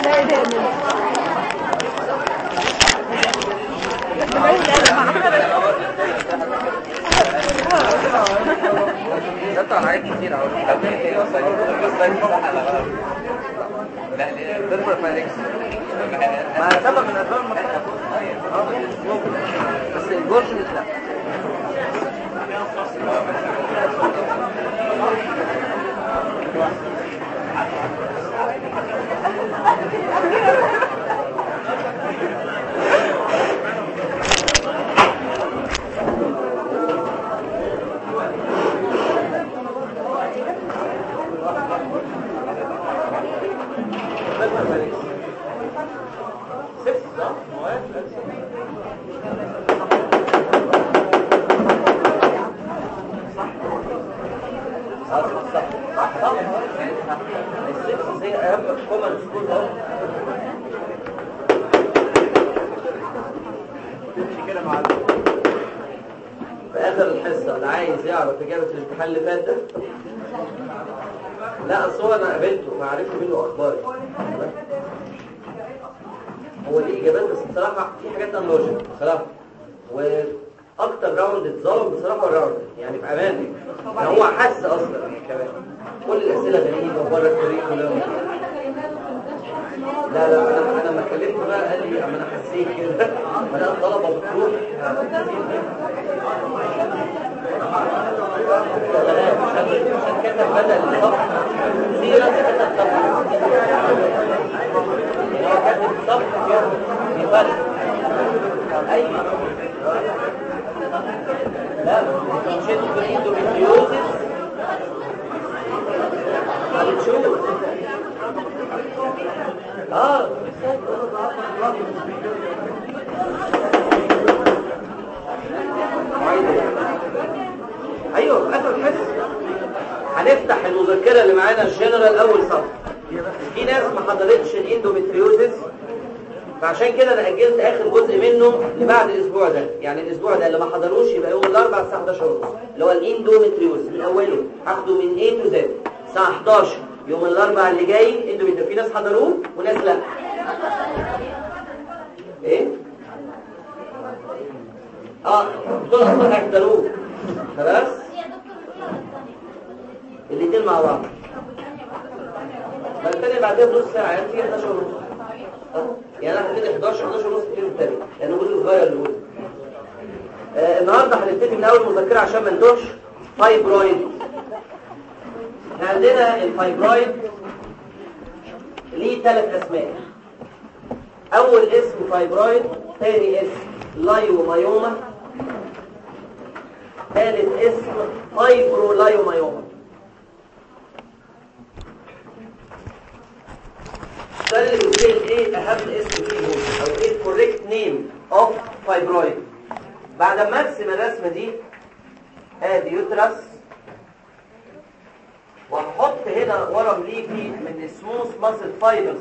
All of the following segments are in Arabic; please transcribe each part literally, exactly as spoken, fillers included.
ده حاجات كتير قوي. لا لا الفيربر فايلكس ما سبب من اسباب المرض. اه بس الجورج لا. الامتحان اللي فات ده لا اصل هو انا قابلته فعرفت منه اخباري هو ليه اجابات بس بصراحه في حاجات انا لوجيك بصراحه واكتر راوند اتظلم بصراحه الراوند يعني بامانه هو حس اصلا كمان كل الاسئله غريبه وبره الطريق كلها لا لا انا انا لما كلمته بقى قال لي اما انا حسيت كده انا الطلبه بتروح عشان كده بدأ الصف سيرة كده الصف لو كاتب الصف كده يفرق أي لا مشيت بالاندوميتريوزس هتشوف اه ايوه اخر الحس هنفتح المذكره اللي معانا الجنرال اول صفحه في ناس ما حضرتش الاندوميتريوزس فعشان كده انا اجلت اخر جزء منه لبعد الاسبوع ده يعني الاسبوع ده اللي ما حضروش يبقى يوم الاربعاء الساعه حداشر ونص اللي هو الاندوميتريوزس من اوله هاخده من A to Z الساعه حداشر يوم الاربعاء اللي جاي اندوميتريوزس في ناس حضروه وناس لا ايه اه دول اصلا هيحضروه خلاص الاثنين مع بعض فالتاني بعدها بنص ساعه يعني في حداشر ونص يعني انا هبتدي حداشر حداشر ونص الترم الثاني لانه جزء صغير الاول آه النهارده هنبتدي من اول مذكره عشان ما نتوهش فايبرويد احنا عندنا الفايبرويد ليه ثلاث اسماء اول اسم فايبرويد ثاني اسم لايومايوما ثالث اسم فايبرولايومايوما السؤال اللي بيقول ايه اهم اسم فيهم او ايه الكوريكت نيم اوف فايبرويد بعد ما ارسم الرسمه دي ادي يوترس وهحط هنا ورم ليفي من السموث ماسل فايبرز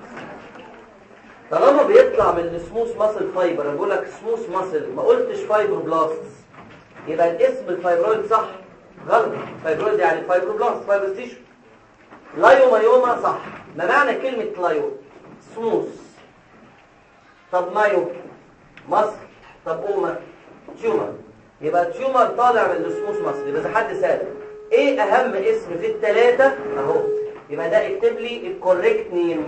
طالما بيطلع من السموث ماسل فايبر انا بقول لك سموث ماسل ما قلتش فايبروبلاست يبقى الاسم الفايبرويد صح غلط فايبرويد يعني فايبروبلاست فايبروس تيشو لايومايوما صح ما معنى كلمة لايو سموث طب مايو مصر طب اوما تيومر يبقى تيومر طالع من السموث مصر يبقى اذا حد سأل ايه اهم اسم في الثلاثة اهو يبقى ده اكتب لي الكوريكت نيم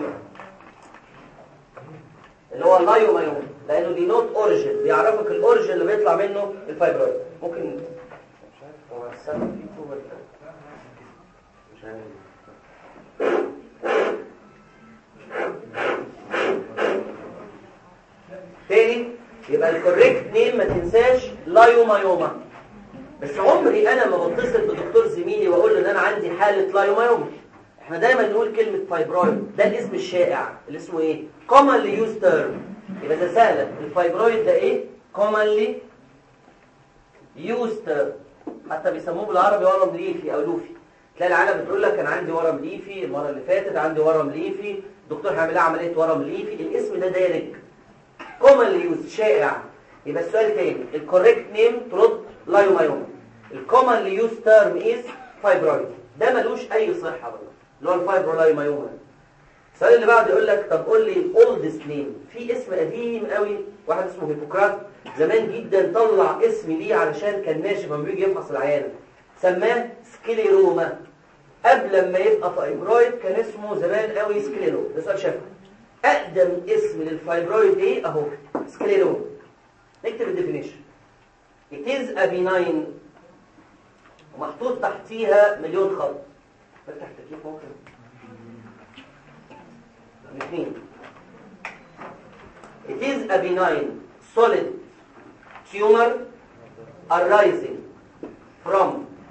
اللي هو اللايومايوما لانه دي نوت اوريجين بيعرفك الاوريجين اللي بيطلع منه الفايبرويد ممكن مش عارف هو السبب فيه توبر مش عارف تاني يبقى الكوريكت نيم ما تنساش لايومايوما بس عمري انا ما بتصل بدكتور زميلي واقول له ان انا عندي حاله لايومايوما احنا دايما نقول كلمه فايبرويد ده الاسم الشائع اللي اسمه ايه commonly used term يبقى ده سهله الفايبرويد ده ايه commonly used term حتى بيسموه بالعربي ورم ليفي او لوفي تلاقي العالم بتقول لك انا عندي ورم ليفي المره اللي فاتت عندي ورم ليفي الدكتور هيعمل لها عمليه ورم ليفي الاسم ده دارج commonly used شائع يبقى السؤال تاني الكوريكت نيم ترد لايومايوما الكومنلي يوز تيرم از فايبرويد ده ملوش اي صحه بقى اللي هو الفايبرولايومايوما السؤال اللي بعده يقول لك طب قول لي اولدست نيم. في اسم قديم قوي واحد اسمه هيبوكرات زمان جدا طلع اسم ليه علشان كان ماشي لما بيجي يفحص العيانه، سماه سكليروما. قبل ما يبقى فايبرويد كان اسمه زمان قوي سكليرو. ده سؤال شافه. اقدم اسم للفايبرويد ايه؟ اهو سكليروما. نكتب الديفينيشن. It is a benign ومحطوط تحتيها مليون خط. فتح التكييف ممكن. الاثنين. It is a benign solid tumor arising from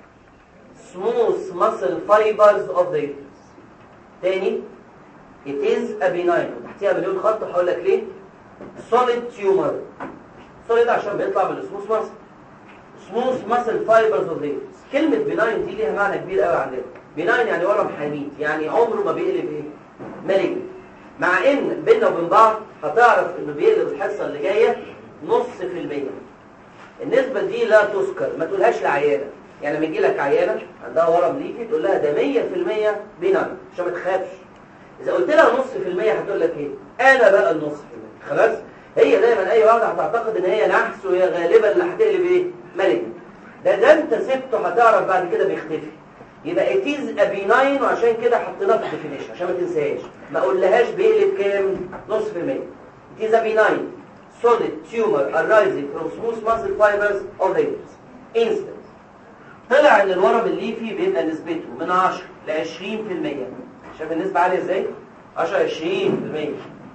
smooth muscle fibers of the uterus. تاني it is a benign تحتيها مليون خط. هقول لك ليه. solid tumor solid عشان بيطلع من السموث ماسل. smooth muscle fibers of the uterus. كلمة benign دي ليها معنى كبير قوي عندنا. benign يعني ورم حميد، يعني عمره ما بيقلب ايه؟ مالجنت. مع ان بيننا وبين بعض هتعرف انه بيقلب الحصه اللي جايه نص في المية. النسبه دي لا تذكر، ما تقولهاش لعيانه. يعني لما يجي لك عيانه عندها ورم ليفي تقول لها ده مية في المية بيناين عشان ما تخافش. اذا قلت لها نص في المية هتقول لك ايه؟ انا بقى النص في المية. خلاص؟ هي دايما اي واحده هتعتقد ان هي نحس وهي غالبا اللي هتقلب ايه؟ مالجنت. ده ده انت سبته هتعرف بعد كده بيختفي. يبقى it is a benign وعشان كده حطيناه في الديفينيشن عشان ما تنساهاش. ما اقولهاش بيقلب كام؟ نص في المية. It is a benign solid tumor arising from smooth muscle fibers of the uterus. Instance. طلع ان الورم الليفي بيبقى نسبته من عشرة ل عشرين في المية. شايف النسبة عالية ازاي؟ عشرة عشرين في المية.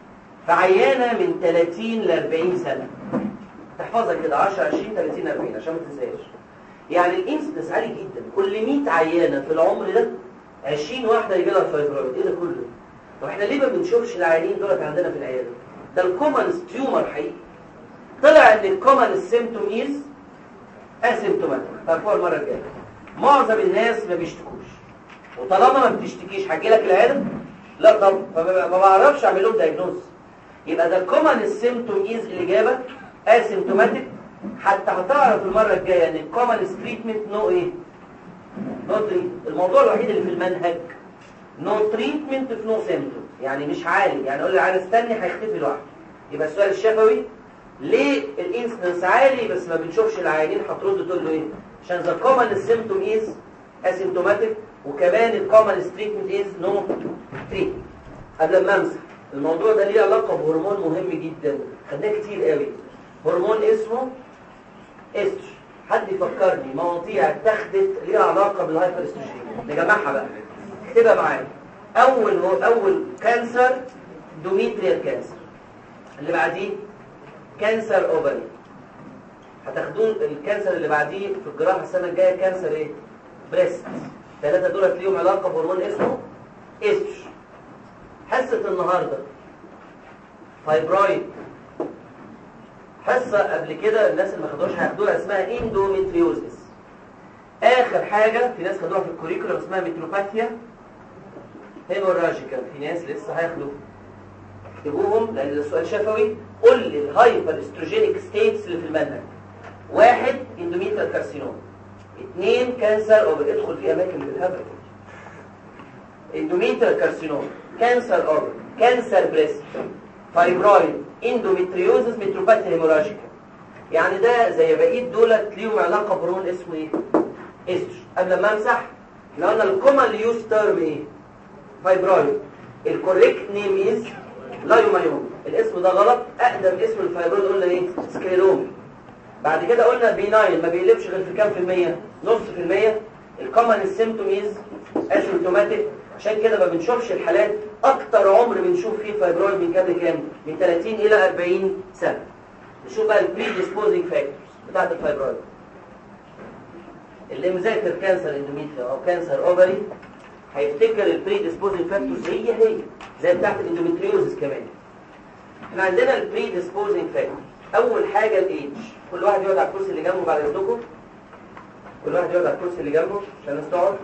فعيانة من ثلاثين ل أربعين سنة. تحفظها كده عشرة عشرين ثلاثين أربعين عشان ما تنساهاش. يعني الانسدنس عالي جدا. كل مية عيانه في العمر ده عشرين واحده يجي لها فايبرويد. ايه ده كله؟ طب احنا ليه ما بنشوفش العيانين دولت عندنا في العياده؟ ده الكومن تيومر حقيقي. طلع ان الكومن سيمبتوم از اسيمتوماتيك. تعرفوها المره الجايه. معظم الناس ما بيشتكوش، وطالما ما بتشتكيش هتجي لك العياده؟ لا طب ما بعرفش اعمل لهم دايجنوز. يبقى ده الكومن سيمبتوم از الاجابه اسيمتوماتيك. حتى هتعرف المرة الجاية ان الكومن تريتمنت نو ايه؟ نو تريتمنت. الموضوع الوحيد اللي في المنهج نو تريتمنت في نو سيمتوم. يعني مش عالي، يعني اقول للعيان استني هيختفي لوحده. يبقى السؤال الشفوي ليه الانسيدنس عالي بس ما بنشوفش العيانين؟ هترد تقول له ايه؟ عشان ذا كومن سيمتوم از اسيمتوماتيك وكمان الكومن تريتمنت از نو تريتمنت. قبل ما امسح الموضوع ده ليه علاقة بهرمون مهم جدا خدناه كتير قوي. هرمون اسمه استروجين. حد يفكرني مواضيع اتخذت ليها علاقه بالهايبر استروجين نجمعها بقى. اكتبها معايا. اول هو اول كانسر دوميتريال كانسر. اللي بعديه كانسر اوفري. هتاخدون الكانسر اللي بعديه في الجراحه السنه الجايه كانسر ايه؟ بريست. ثلاثه دول ليهم علاقه بهرمون اسمه استروجين. حصه النهارده فايبرويد. حصة قبل كده الناس اللي ما خدوهاش هياخدوها اسمها اندوميتريوزس. آخر حاجة في ناس خدوها في الكوريكولم اسمها ميتروباثيا هيموراجيكال. في ناس لسه هياخدوها. اكتبوهم لأن ده سؤال شفوي. قول لي الهايبر استروجينيك ستيتس اللي في المنهج. واحد اندوميتريال كارسينوم. اثنين كانسر اوفر. ادخل في أماكن بالهبل. اندوميتريال كارسينوم، كانسر اوفر، كانسر بريست، فايبرويد، اندوميتريوزس، ميتروباثيا هيموراجيكا. يعني ده زي بقيه دولت ليهم علاقه بهرمون اسمه ايه؟ استروجين. قبل ما امسح احنا قلنا الكومن يوز تيرم ايه؟ فايبرويد. الكوريكت نيم از لايومايوم. الاسم ده غلط. اقدم اسم الفايبرويد قلنا ايه؟ سكليروما. بعد كده قلنا بيناين ما بيقلبش غير في كام في المية؟ نص في المية. الكومن سيمبتوم از اسيمتوماتيك. عشان كده ما بنشوفش الحالات. اكتر عمر بنشوف فيه فايبرويد من كام لكام؟ من ثلاثين الى أربعين سنه. نشوف بقى البري ديسبوزنج فاكتورز بتاعت الفايبرويد. اللي مذاكر كانسر اندوميتريال او كانسر اوفري هيفتكر البري ديسبوزنج فاكتورز هي هي زي بتاعت الاندوميتريوزس كمان. احنا عندنا البري ديسبوزنج فاكتورز. اول حاجه الايدج. كل واحد يقعد على الكرسي اللي جنبه بعد اذنكم. كل واحد يقعد على الكرسي اللي جنبه عشان الناس تقعد.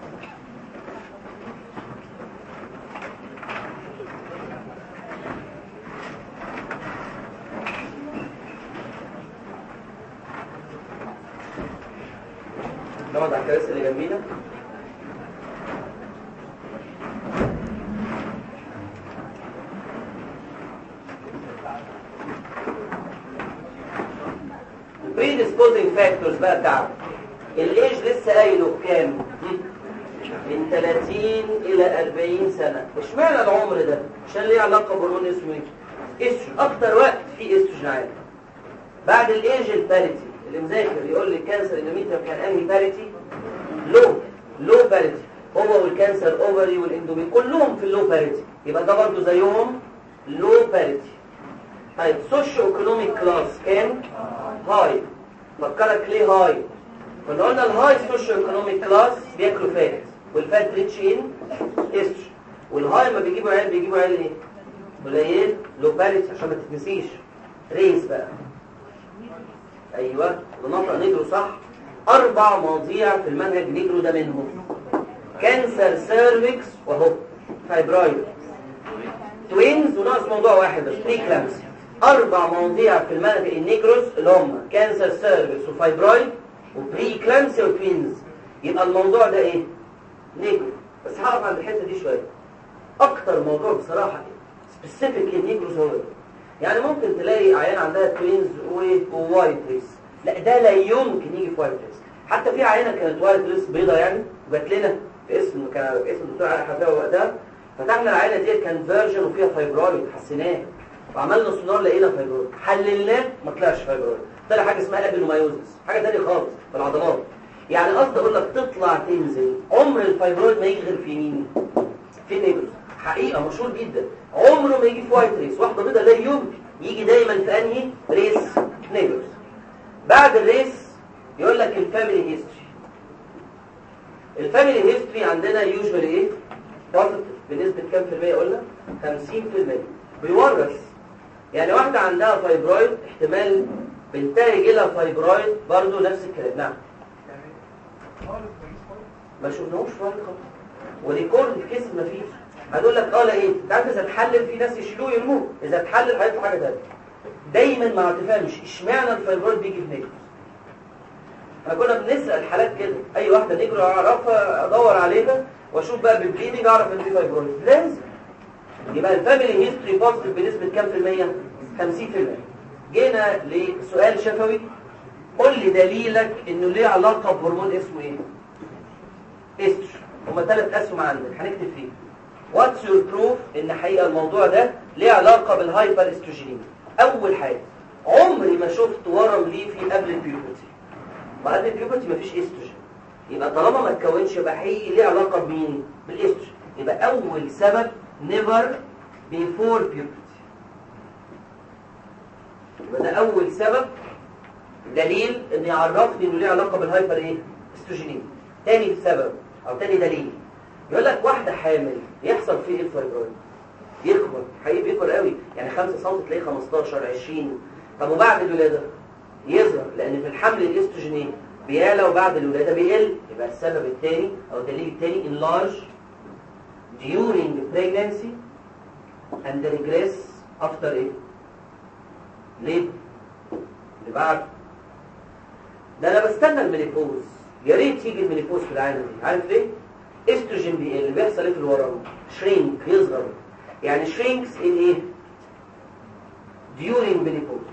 نقعد على الكراسي اللي جنبينا. predisposing factors بقى بتاعه الايج لسه قايله كام؟ من ثلاثين الى أربعين سنه. اشمعنى العمر ده؟ عشان ليه علاقه بهرمون اسمه ايه؟ استروجين. اكتر وقت فيه استروجين عالي. بعد الايج الباريتي اللي مذاكر يقول لي الكانسر اندوميتريوم كان انهي باريتي؟ لو لو باريتي. هو والكانسر اوفري والاندومي كلهم في اللو باريتي، يبقى ده برضه زيهم لو باريتي. طيب سوشيو ايكونوميك كلاس كام؟ هاي. فكرك ليه هاي؟ كنا قلنا الهاي سوشيو ايكونوميك كلاس بياكلوا فات، والفات ريتش ان استروجين، والهاي ما بيجيبوا عيال بيجيبوا عيال ايه؟ قليل لو باريتي عشان ما تتنسيش. ريس بقى ايوه ونطق نجرو صح. اربع مواضيع في المنهج نجرو ده منهم. كانسر سيرفكس وهو فايبرويد توينز وناقص موضوع واحد بس بريكلامسي. اربع مواضيع في المنهج النيجروس اللي هم كانسر سيرفكس وفايبرويد وبريكلامسي وتوينز. يبقى الموضوع ده ايه؟ نيجرو. بس هقف عند الحته دي شويه. اكتر موضوع بصراحه سبيسيفيك النيجروس هو يعني ممكن تلاقي عيان عندها توينز ووايت ريس، لا ده لا يمكن يجي في وايت ريس. حتى في عينه كانت وايت ريس بيضه يعني وجات لنا في اسم كان اسم الدكتور علي حفاوي وقتها، فتحنا العينه ديت كان فيرجن وفيها فايبرويد حسيناه وعملنا سونار لقينا فايبرويد، حللناه ما طلعش فايبرويد، طلع حاجه اسمها ابينومايوزس، حاجه ثانيه خالص في العضلات. يعني قصدي اقول لك تطلع تنزل، عمر الفايبرويد ما يجي غير في مين؟ في النيجروس. حقيقه مشهور جدا، عمره ما يجي في وايت ريس. واحده بيضه لا يمكن يجي، دايما في انهي ريس؟ نيجروس. بعد الريس يقول لك الفاميلي هيستوري. الفاميلي هيستوري عندنا يوجوالي ايه؟ بوزيتيف بنسبه كام في المية؟ قلنا خمسين في المية. بيورث. يعني واحده عندها فايبرويد احتمال بنتها يجي لها فايبرويد برضه نفس الكلام. نعم ما شفناهوش فايبرويد خالص وريكورد كيس ما فيش. هتقول لك اه لا ايه؟ انت عارف اذا اتحلل في ناس يشيلوه يرموه، اذا اتحلل هيطلع حاجه ثانيه. دايما ما تفهمش اشمعنى الفايبرويد بيجي في نيجروس. احنا كنا بنسال حالات كده، اي واحده نيجرو اعرفها ادور عليها واشوف بقى بالبليدنج اعرف ان دي فايبرويد. لازم يبقى الفاميلي هيستوري بوزيتيف بنسبه كام في الميه؟ خمسين في المية. جينا لسؤال شفوي، قول لي دليلك انه ليه علاقه بهرمون اسمه ايه؟ استروجين. هما ثلاث اسهم عندك هنكتب فيه. واتس يور بروف ان حقيقه الموضوع ده ليه علاقه بالهايبر استروجينيميا. اول حاجه عمري ما شفت ورم ليفي قبل البيوبرتي. ما قبل البيوبرتي مفيش استروجين، يبقى طالما ما اتكونش يبقى حقيقي ليه علاقه بمين؟ بالاستروجين. يبقى اول سبب نيفر بيفور بيوبرتي. يبقى ده اول سبب دليل ان يعرفني انه ليه علاقه بالهايبر ايه؟ استروجينيميا. تاني سبب او تاني دليل يقول لك واحده حامل يحصل فيه ايه الفايبرويد؟ يكبر، حقيقي بيكبر قوي، يعني خمسة سم تلاقيه خمستاشر عشرين. طب وبعد الولاده يظهر، لان في الحمل الاستروجين ايه؟ بيعلى وبعد الولاده بيقل. يبقى السبب الثاني او الدليل الثاني enlarge during pregnancy and regress after ايه؟ ليه؟ اللي بعد ده انا بستنى المينيبوز، يا ريت يجي المينيبوز في العالم دي. عارف ليه؟ استروجين بيقل، اللي بيحصل ايه في الورم؟ شرينك، يصغر. يعني شرينكس ان ايه؟ during menopause.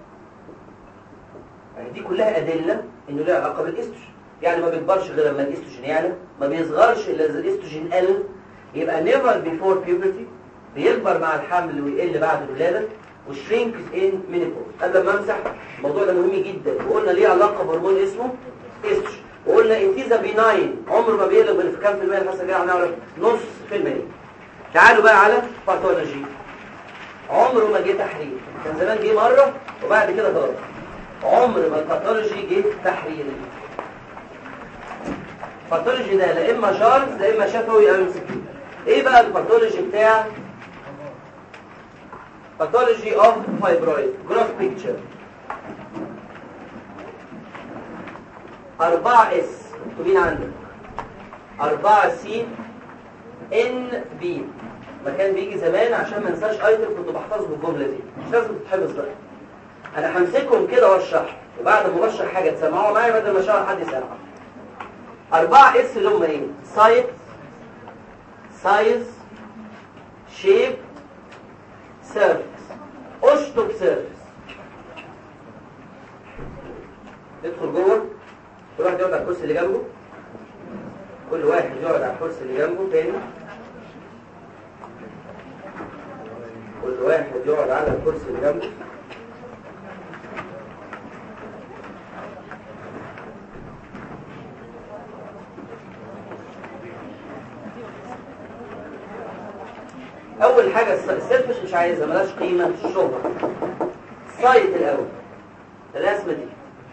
يعني دي كلها ادله انه له علاقه بالاستروجين. يعني ما بيكبرش غير لما الاستروجين يعلى، ما بيصغرش الا اذا الاستروجين قل. يبقى never before puberty، بيكبر مع الحمل ويقل بعد الولاده، وشرينكس ان menopause. قبل ما امسح الموضوع ده مهم جدا، وقلنا ليه علاقه بهرمون اسمه استروجين، وقلنا انتيزا بيناين عمره ما بيقلب غير في كام في المية؟ الحصه الجايه هنعرف نص في المية. تعالوا بقى على باثولوجي. عمره ما جه تحرير، كان زمان جه مره وبعد كده خلاص. عمر ما الباثولوجي جه تحرير. الباثولوجي ده لا اما جارز لا اما شفوي او امسكي. ايه بقى الباثولوجي بتاع باثولوجي اوف فايبرويد؟ جراف بيكتشر أربعة اس مكتوبين عندك، أربعة سي ان بي. ما كان بيجي زمان عشان ما انساش ايتم كنت بحفظه بالجمله دي، مش لازم تتحفظ بقى. انا همسكهم كده واشرح، وبعد ما بشرح حاجه تسمعوها معايا بدل ما اشرح حد يسمعها. أربعة اس اللي هم ايه؟ سايت، سايز، شيب، سيرفيس. اشطب سيرفيس. كل واحد يقعد على الكرسي اللي جنبه. اول حاجه السيرفس مش عايزها، ملاش قيمه في الشغل. السايت الاول، الرسمه دي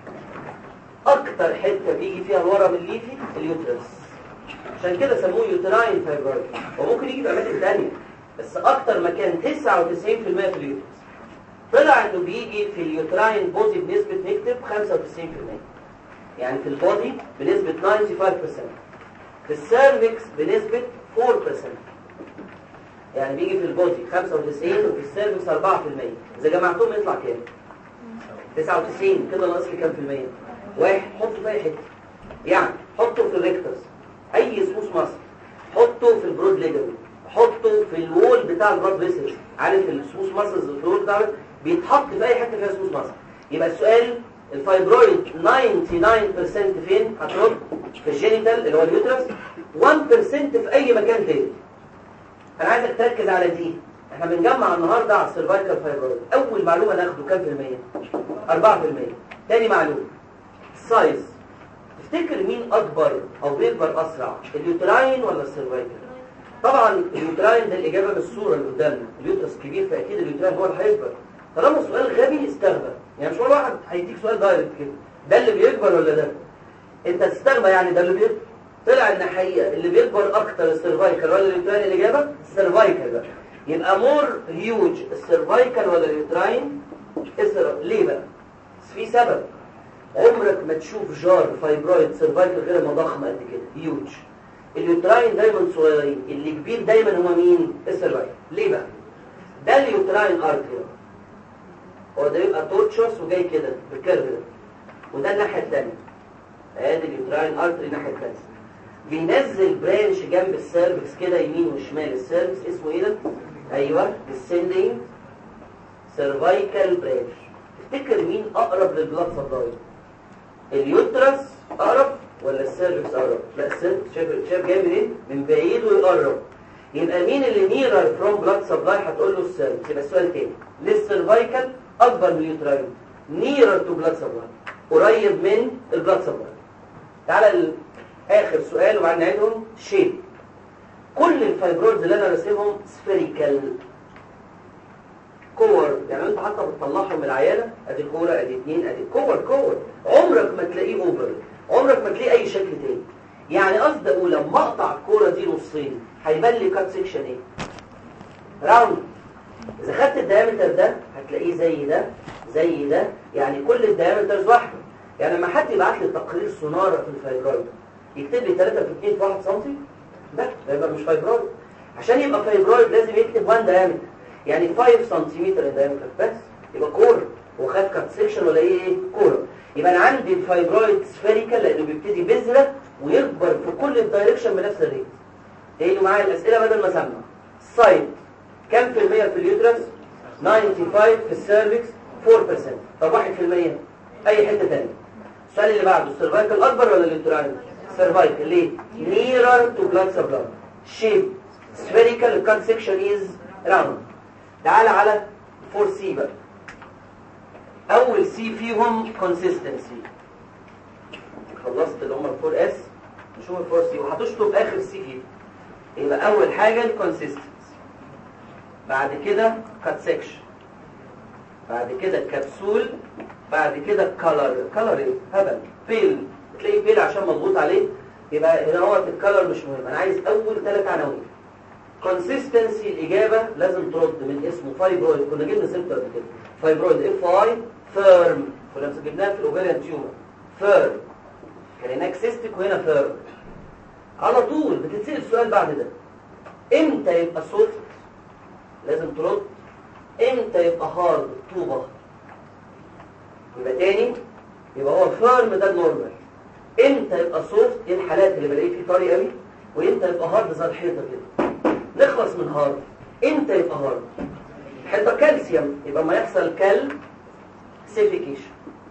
اكتر حته بيجي فيها الورم الليفي اليوترس، عشان كده سموه يوتراين فايبرويد. وممكن يجي في اماكن ثانيه بس اكتر مكان تسعة وتسعين بالمية في اليوترس. طلع انه بيجي في اليوتراين بودي بنسبه نكتب خمسة وتسعين بالمية، يعني في البودي بنسبه خمسة وتسعين بالمية، في السيرفكس بنسبه أربعة بالمية. يعني بيجي في البودي خمسة وتسعين وفي السيرفكس أربعة بالمية. اذا جمعتهم يطلع كام؟ تسعة وتسعين. كده ناقص لي كام في المية؟ واحد. حطه في اي حته، يعني حطه في الريكتس، اي سموث ماسل، حطه في البرود ليجمنت، حطه في الوول بتاع البلاد فيسلز. عارف السموث ماسلز في الوول بتاع بيتحط في اي حته فيها سموث ماسل. يبقى السؤال الفايبرويد تسعة وتسعين بالمية فين؟ هترد في الجينيتال اللي هو اليوترس، واحد بالمية في اي مكان تاني. انا عايزك تركز على دي. احنا بنجمع النهارده على السيرفايكال فايبرويد. اول معلومه ناخده كام في المية؟ أربعة بالمية. تاني معلومه السايز. تفتكر مين اكبر او بيكبر اسرع، اليوتراين ولا السيرفايكال؟ طبعا اليوتراين ده الاجابه من الصوره اللي قدامنا. اليوترس كبير فاكيد اليوتراين هو اللي هيكبر. طالما سؤال غبي استغبى، يعني مش ولا واحد هيديك سؤال دايركت كده ده اللي بيكبر ولا ده. انت تستغبى يعني ده اللي بيكبر. طلع ان حقيقه اللي بيكبر اكتر السيرفايكال ولا اليوتراين؟ الاجابه السيرفايكال بقى. يبقى مور هيوج السيرفايكال ولا اليوتراين؟ ليه بقى؟ في سبب. عمرك ما تشوف جار فايبرويد سيرفايكال غير ما ضخم قد كده هيوج. اليوتراين دايما صغيرين، اللي كبير دايما هو مين؟ السيرفايكال. ليه بقى؟ ده اليوتراين ارتري، هو ده يبقى تورتشوس وجاي كده بالكيرف ده، وده الناحيه الثانيه. ادي اليوتراين ارتري الناحيه الثانيه، بينزل برانش جنب السيرفكس كده يمين وشمال السيرفكس. اسمه ايه ده؟ ايوه descending cervical branch. تفتكر مين اقرب للبلاد سبلاي؟ اليوترس اقرب ولا السيرفكس اقرب؟ لا السيرفكس. شايف شايف جاي منين؟ من بعيد ويقرب. يبقى مين اللي نيرر فروم بلاد سبلاي؟ هتقول له السيرفكس. يبقى السؤال تاني، للسيرفايكال اكبر من اليوتراين، نيرر تو بلاد سبلاي، قريب من البلاد سبلاي. تعالى اخر سؤال وبعدين نعيدهم. شيب. كل الفايبرويدز اللي انا راسمهم سفيريكال كور، يعني انت حتى بتطلعهم من العياله، ادي كوره ادي اثنين ادي كور كور، عمرك ما تلاقيه اوفر، عمرك ما تلاقيه اي شكل تاني. يعني قصدي اقول لما اقطع الكوره دي نصين هيبان لي كات سيكشن ايه؟ راوند. اذا خدت الدايمتر ده هتلاقيه زي ده زي ده، يعني كل الدايمترز واحده. يعني لما حد يبعت لي تقرير سونار في الفايبرويد يكتب لي ثلاثة في اثنين في واحد سنتي، ده يبقى مش فايبرويد. عشان يبقى فايبرويد لازم يكتب واحد دايمتر، يعني خمسة سنتيمتر دايمتر بس يبقى كوره. وخد كات سيكشن ولا ايه؟ كوره. يبقى انا عندي الفايبرويد سفيريكال لانه بيبتدي بذره ويكبر في كل الدايركشن بنفس الريت. تاني معايا الاسئله بدل ما اسمع. السايد كام في المية في اليوترس؟ خمسة وتسعين. في السيرفكس أربعة بالمية. طب واحد في المية اي حته ثانيه. السؤال اللي بعده، السيرفايكال اكبر ولا اليوتراين؟ سيرفايكال. ليه؟ نيرر تو بلاد سبلاي. شيب سفيريكال، كات سيكشن از راوند. تعال على فور سي بقى. اول سي فيهم كونسيستنسي. خلصت اللي هم الفور اس، نشوف الفور سي وهتشطب اخر سي فيه. يبقى اول حاجه الكونسيستنسي، بعد كده كات سيكشن، بعد كده الكبسول، بعد كده الكالر. الكالر ايه؟ هبل. بيل، تلاقي بيل عشان مضغوط عليه. يبقى هنا هو الكالر مش مهم. انا عايز اول ثلاث عناوين. كونسيستنسي الاجابه لازم ترد من اسمه فايبرويد. كنا جبنا سيرته قبل كده. فايبرويد اف اي فيرم، كنا جبناها في الاوفيريان تيومر. فيرم كان هناك سيستيك وهنا فيرم. على طول بتتسال السؤال بعد ده، امتى يبقى سوفت؟ لازم ترد. امتى يبقى هارد؟ طوبه. يبقى تاني، يبقى هو فيرم ده النورمال. امتى يبقى سوفت؟ ايه الحالات اللي بلاقيه فيه طري قوي؟ وامتى يبقى هارد زي الحيطه كده؟ نخلص من هارد. امتى يبقى هارد؟ حته كالسيوم، يبقى ما يحصل كالسيفيكيشن.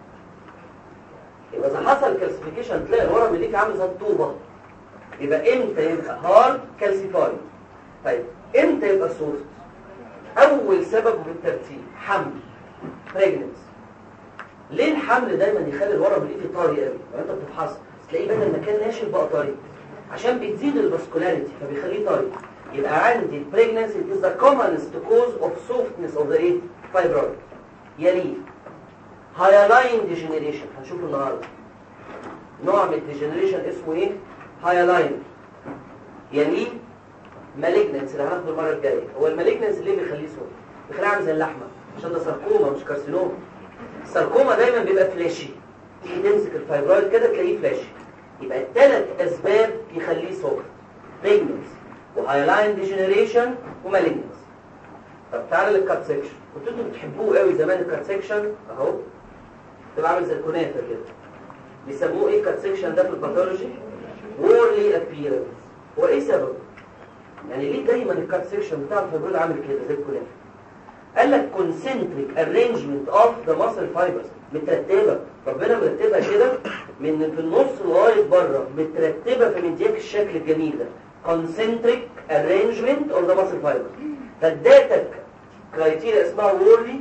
يبقى اذا حصل كالسيفيكيشن تلاقي الورم اللي فيه عامل زي الطوبه. يبقى امتى يبقى هارد؟ كالسيفايد. طيب امتى يبقى سوفت؟ اول سبب بالترتيب حمل بريجننس. ليه الحمل دايما يخلي الورم الليفي طري قوي؟ لو انت بتفحصه تلاقيه بدل ما كان ناشف بقى طري، عشان بتزيد الفاسكولاريتي فبيخليه طري. يبقى عندي البريجننسي is the commonest cause of softness of the ايه fibroid. يليه هايلاين ديجنريشن، هنشوفه النهارده نوع من الديجنريشن اسمه ايه؟ هايلاين. يليه مالجننس اللي هناخده المره الجايه. هو المالجننس ليه بيخليه سود؟ بيخليه عامل زي اللحمه، عشان ده ساركوما مش كارسينوما. الساركوما دايما بيبقى فلاشي، تيجي تمسك الفايبرويد كده تلاقيه فلاشي. يبقى الثلاث اسباب يخليه سود: بريجننس وهايلاين ديجنريشن ومالجننس. طب تعالى للكات سيكشن. كنتوا انتوا بتحبوه قوي زمان الكات سيكشن اهو، تبقى عامل زي الكنافه كده. بيسموه ايه الكات سيكشن ده في الباثولوجي؟ وورلي ابييرنس. هو ايه سببه؟ يعني ليه دايما الكات سيكشن بتاع الفايبرويد عامل كده زي الكنافه؟ قال لك concentric arrangement of the muscle fibers، مترتبه، ربنا مرتبها كده من في النص لغايه بره، مترتبه في مدياك الشكل الجميل ده. concentric arrangement of the muscle fibers. فاداتك كرايتيريا اسمها وورلي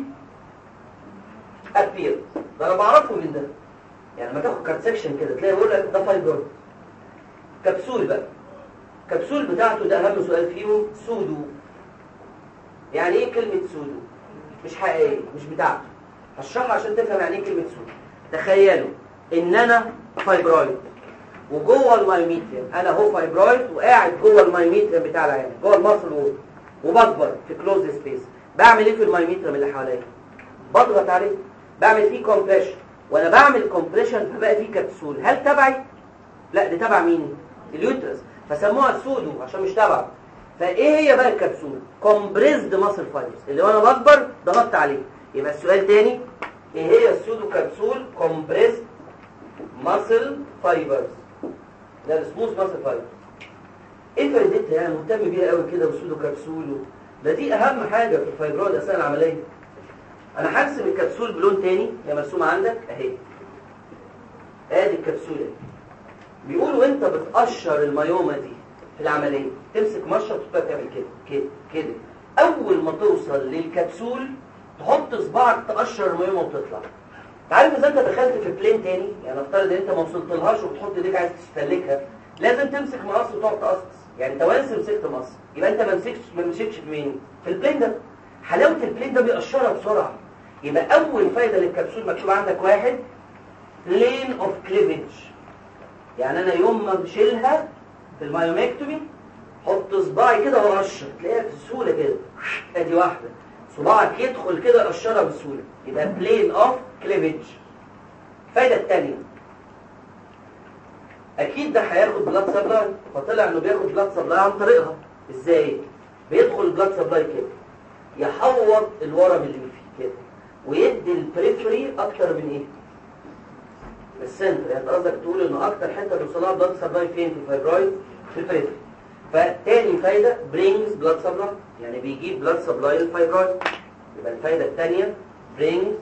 appearance. ده انا بعرفه من ده. يعني لما تاخد كات سيكشن كده تلاقي يقول لك ده فايبرويد. كبسول بقى، كبسول بتاعته ده اهم سؤال فيهم، سودو. يعني ايه كلمة سودو؟ مش حقيقية، مش بتاعته. هشرحها عشان تفهم يعني ايه كلمة سودو. تخيلوا ان انا فايبرويد وجوه المايوميتريم، انا هو فايبرويد وقاعد جوه المايوميتريم بتاع العين، جوه المصل وول، وبكبر في كلوز سبيس. بعمل ايه في المايوميتريم اللي حواليا؟ بضغط عليه، بعمل فيه كومبريشن، وانا بعمل كومبريشن فبقى فيه كبسول. هل تبعي؟ لا، دي تبع مين؟ اليوترس، فسموها سودو عشان مش تبعه. فايه هي بقى الكبسول؟ كومبريزد ماسل فايبرز، اللي وانا بكبر ضغطت عليه. يبقى السؤال تاني، ايه هي السودو كبسول؟ كومبريزد ماسل فايبرز، ده السموث ماسل فايبرز. ايه فايدتها؟ يعني مهتم بيها قوي كده والسودو كبسول، ده دي اهم حاجه في الفايبرويد اثناء العمليه. انا هرسم الكبسول بلون تاني، هي مرسومه عندك اهي. ادي الكبسوله. بيقولوا انت بتقشر الميومه دي في العمليه، تمسك مشرط وتبقى تعمل كده كده كده. اول ما توصل للكبسول تحط صباعك تقشر الميومه وتطلع. تعرف اذا انت دخلت في بلين تاني، يعني افترض ان انت ما وصلتلهاش وبتحط ايديك عايز تستهلكها، لازم تمسك مقص وتقعد تقصقص. يعني انت وانس مسكت مقص يبقى انت ما مسكتش ما مسكتش في مين؟ في البلين ده. حلاوه البلين ده بيقشرها بسرعه. يبقى اول فايده للكبسول مكتوب عندك واحد، بلين اوف كليفج. يعني انا يوم ما بشيلها في المايوميكتومي حط صباعي كده وقشر، تلاقيها بسهوله كده. ادي واحده، صباعك يدخل كده يقشرها بسهوله، يبقى بلين اوف كليفج. الفايده الثانيه، اكيد ده هياخد بلاد سبلاي، فطلع انه بياخد بلاد سبلاي عن طريقها. ازاي؟ بيدخل البلاد سبلاي كده يحوط الورم اللي فيه كده، ويدي البريفري اكتر من ايه؟ السنتر. يعني قصدك تقول انه اكتر حته بيوصلها بلاد سبلاي فين في الفايبرويد؟ في البريفري. فتاني فايده برينجز بلاد سبلاي، يعني بيجيب بلاد سبلاي للفايبرويد. يبقى الفايده الثانيه برينجز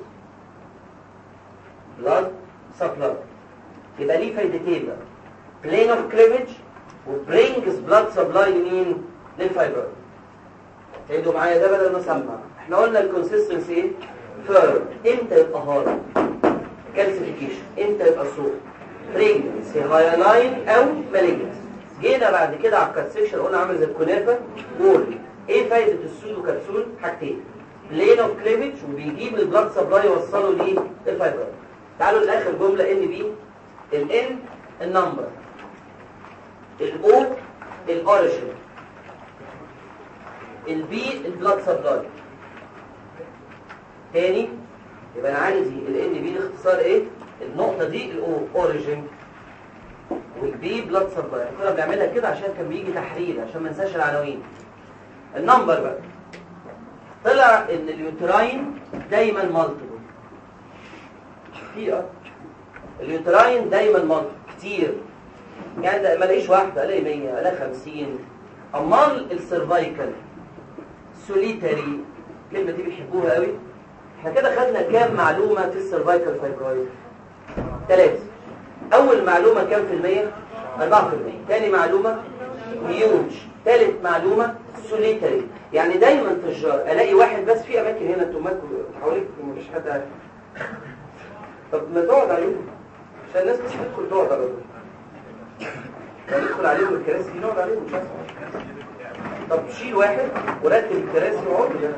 بلاد سبلاي. يبقى ليه فايدتين بقى، بلين اوف كليفج وبرينجز بلاد سبلاي لمين؟ للفايبرويد. تعيدوا معايا ده بدل ما اسمع. احنا قلنا الكونسيستنسي ايه؟ فيرم. امتى يبقى هارد؟ كالسيفيكيشن. امتى يبقى صوت؟ بريجنسي هايلاين او مالجنس. جينا بعد كده على الكالسيكشن قلنا عامل زي الكنافه وورلي. ايه فايده السودو كبسول؟ حاجتين، بلين اوف كليفج وبيجيب البلاد سبلاي يوصله ليه؟ الفايبرويد. تعالوا لاخر جمله، ان بي. الان النمبر، الاو الاوريجين، البي البلاد سبلاي. تاني يبقى انا عندي الان بي اختصار ايه؟ النقطه دي الاو اوريجين، والبي بلاد سبلاي. كنا بنعملها كده عشان كان بيجي تحرير عشان ما ننساش العناوين. النمبر بقى طلع ان اليوتراين دايما مالتيبل. في اه اليوتراين دايما مالتيبل كتير، يعني ما الاقيش واحده، الاقي مية، الاقي خمسين. امال السيرفايكال سوليتاري، الكلمه دي بيحبوها قوي. احنا كده خدنا كام معلومه في السيرفايكال فايبرويد؟ ثلاثه. اول معلومه كام في المية؟ أربعة في المية. ثاني معلومه هيوج. ثالث معلومه سوليتاري، يعني دايما في الجار الاقي واحد حد عارف. طب ما تقعد عليهم عشان الناس مش هتدخل تقعد على دول. ندخل عليهم الكراسي دي نقعد عليهم مش عارف. طب شيل واحد ورتب الكراسي وقعد يعني.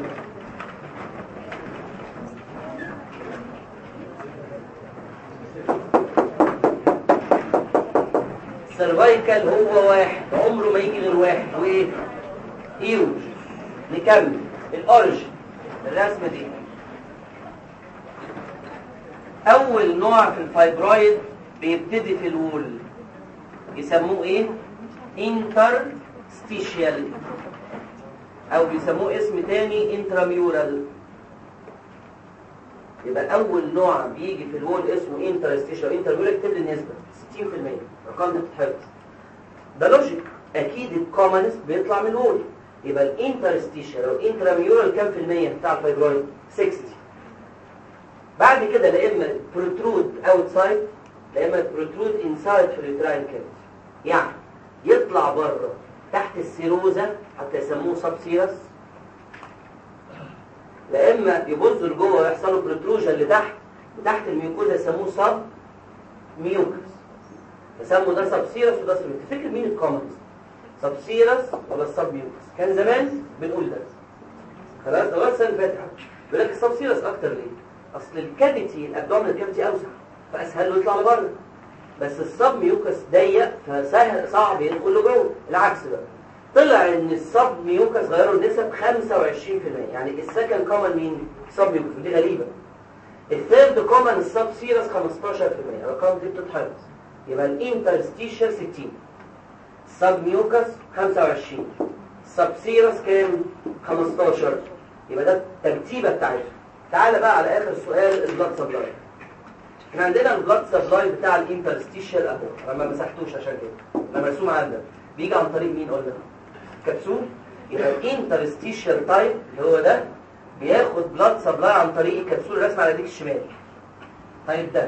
السيرفايكال هو واحد عمره ما يجي غير واحد وايه؟ هيوج. نكمل الاوريجن الرسمه دي. اول نوع في الفايبرويد بيبتدي في الوول يسموه ايه؟ انترستيشيال او بيسموه اسم تاني انتراميورال. يبقى اول نوع بيجي في الوول اسمه انترستيشيال. انتراميورال اكتب لي النسبه ستين في المية. الرقم ده بتتحفظ. ده لوجيك. اكيد الكومنست بيطلع من الوول. يبقى الانترستيشيال او انتراميورال كام في المية بتاع الفايبرويد؟ ستين. بعد كده لا اما بروترود اوتسايد لا اما بروترود انسايد في اليوتراين كافيتي. يعني يطلع بره تحت السيروزا حتى يسموه سب سيرس، لا اما يبص لجوه ويحصل له بروتروجن لتحت وتحت الميوكوزا يسموه سب ميوكس. يسموا ده سب سيرس وده سب. تفتكر مين الكومنز؟ سب سيرس ولا السب ميوكس؟ كان زمان بنقول ده خلاص. ده السنه اللي فاتت بيقول لك السب سيرس اكتر ليه؟ اصل الكافيتي الابدومينال كافيتي اوسع فاسهل له يطلع لبره، بس السب ميوكس ضيق فسهل صعب يدخل له جوه. العكس بقى طلع ان السب ميوكس غيروا النسب خمسة وعشرين في المية. يعني السكند كومن مين؟ سب ميوكس. دي غريبه. الثيرد كومن السب سيرس خمستاشر في المية. الارقام دي بتتحفظ. يبقى الانترستيشر ستين، السب ميوكس خمسة وعشرين، السب سيرس كام؟ خمستاشر. يبقى ده الترتيبه بتاعتها. تعال بقى على اخر سؤال البلاد سبلاي. احنا عندنا البلاد سبلاي بتاع الانترستيشال اهو. انا ما مسحتوش عشان كده. انا مرسوم عندك. بيجي عن طريق مين قلنا؟ كبسول. يبقى الانترستيشال تايب اللي هو ده بياخد بلاد سبلاي عن طريق الكبسول الرسمه على ايديك الشمال. طيب ده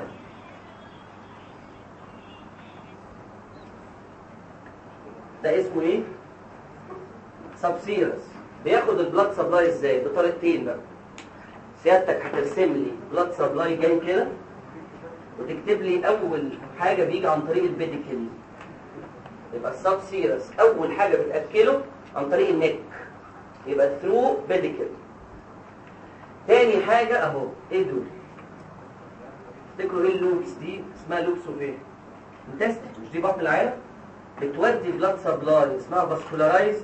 ده اسمه ايه؟ سب سيرس. بياخد البلاد سبلاي ازاي؟ بطريقتين بقى. سيادتك هترسم لي بلاد سبلاي جاي كده وتكتب لي اول حاجه بيجي عن طريق البيديكل. يبقى السب سيرس اول حاجه بتاكله عن طريق النك، يبقى ثرو بيديكل. تاني حاجه اهو ايه دول؟ تفتكروا ايه اللوبس دي؟ اسمها لوبس اوف ايه؟ انتستين. مش دي بطن العيله؟ بتودي بلاد سبلاي اسمها فاسكولارايزد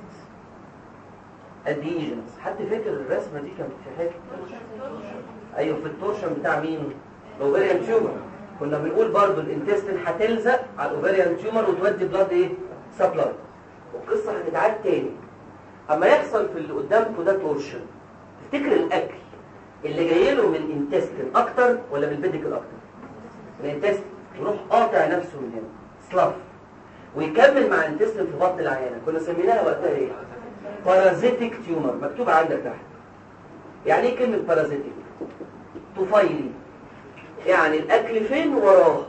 اديجنز. حد فاكر الرسمه دي كانت في حته؟ ايوه في التورشن بتاع مين؟ الاوفيريان تيومر. كنا بنقول برضو الانتستين هتلزق على الاوفيريان تيومر وتودي بلاد ايه؟ سبلاي. والقصه هتتعاد تاني. اما يحصل في اللي قدامكم ده تورشن، تفتكر الاكل اللي جاي له من الانتستين اكتر ولا من البيديكل اكتر؟ من الانتستين. يروح قاطع نفسه من هنا سلاف ويكمل مع الانتستين في بطن العيانه. كنا سميناها وقتها ايه؟ بارازيتيك تيومر. مكتوب عندك تحت. يعني ايه كلمه بارازيتيك؟ طفيلي. يعني الاكل فين؟ وراه.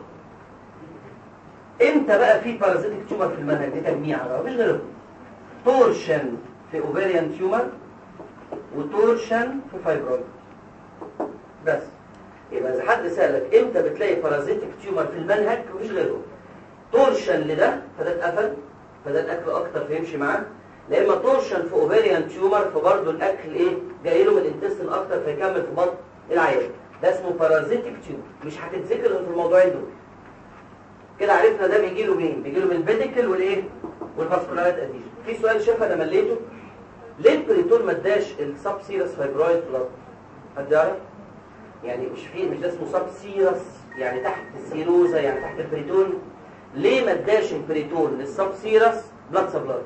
امتى بقى في بارازيتيك تيومر في المنهج؟ دي تجميعه بقى مفيش غيرهم. تورشن في اوفيريان تيومر وتورشن في فايبرويد بس. يبقى اذا حد سالك امتى بتلاقي بارازيتيك تيومر في المنهج مفيش غيرهم. تورشن لده فده اتقفل فده الاكل اكتر فيمشي معاه، لا اما تورشن في اوفيريان تيومر فبرضه الاكل ايه؟ جاي له من الانتستين اكتر فيكمل في بطن العيان. ده اسمه بارازيتيك تيومر. مش هتتذكر غير في الموضوعين دول. كده عرفنا ده بيجي له مين؟ بيجي له من البيديكل والايه؟ والفاسكولاريت اديشن. في سؤال شايفه انا مليته. ليه البريتون ما اداش السب سيرس فايبرويد بلاد؟ حد يعرف؟ يعني مش في مش ده اسمه سب سيرس يعني تحت السيروزا يعني تحت البريتون. ليه ما اداش البريتون للسب سيرس بلاد سبلاي؟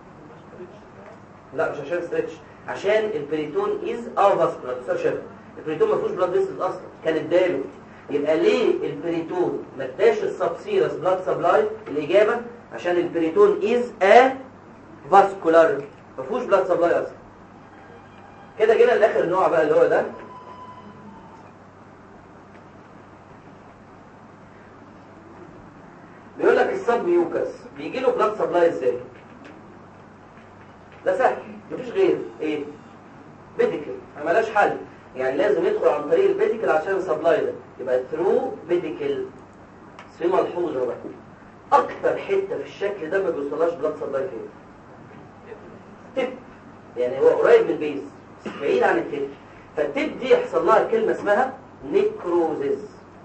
لا مش عشان ستريتش، عشان البريتون از افاسكولار. استاذ شايف البريتون ما فيهوش بلاد فيسلز اصلا، كان اداله. يبقى ليه البريتون ما اداش السب سيرس بلاد سبلاي؟ الاجابه عشان البريتون از ا فاسكولار ما فيهوش بلاد سبلاي اصلا. كده جينا لاخر نوع بقى اللي هو ده. بيقول لك السب ميوكس بيجي له بلاد سبلاي ازاي؟ ده سهل مفيش غير ايه؟ بيديكل. مالهاش حل. يعني لازم يدخل عن طريق البيديكل عشان سبلاي ده، يبقى ثرو بيديكل. في ملحوظه بقى، اكتر حته في الشكل ده ما بيوصلهاش بلاد سبلاي فين؟ تب، يعني هو قريب من البيز بعيد عن التب، فالتب دي يحصل لها كلمه اسمها نيكروزيس،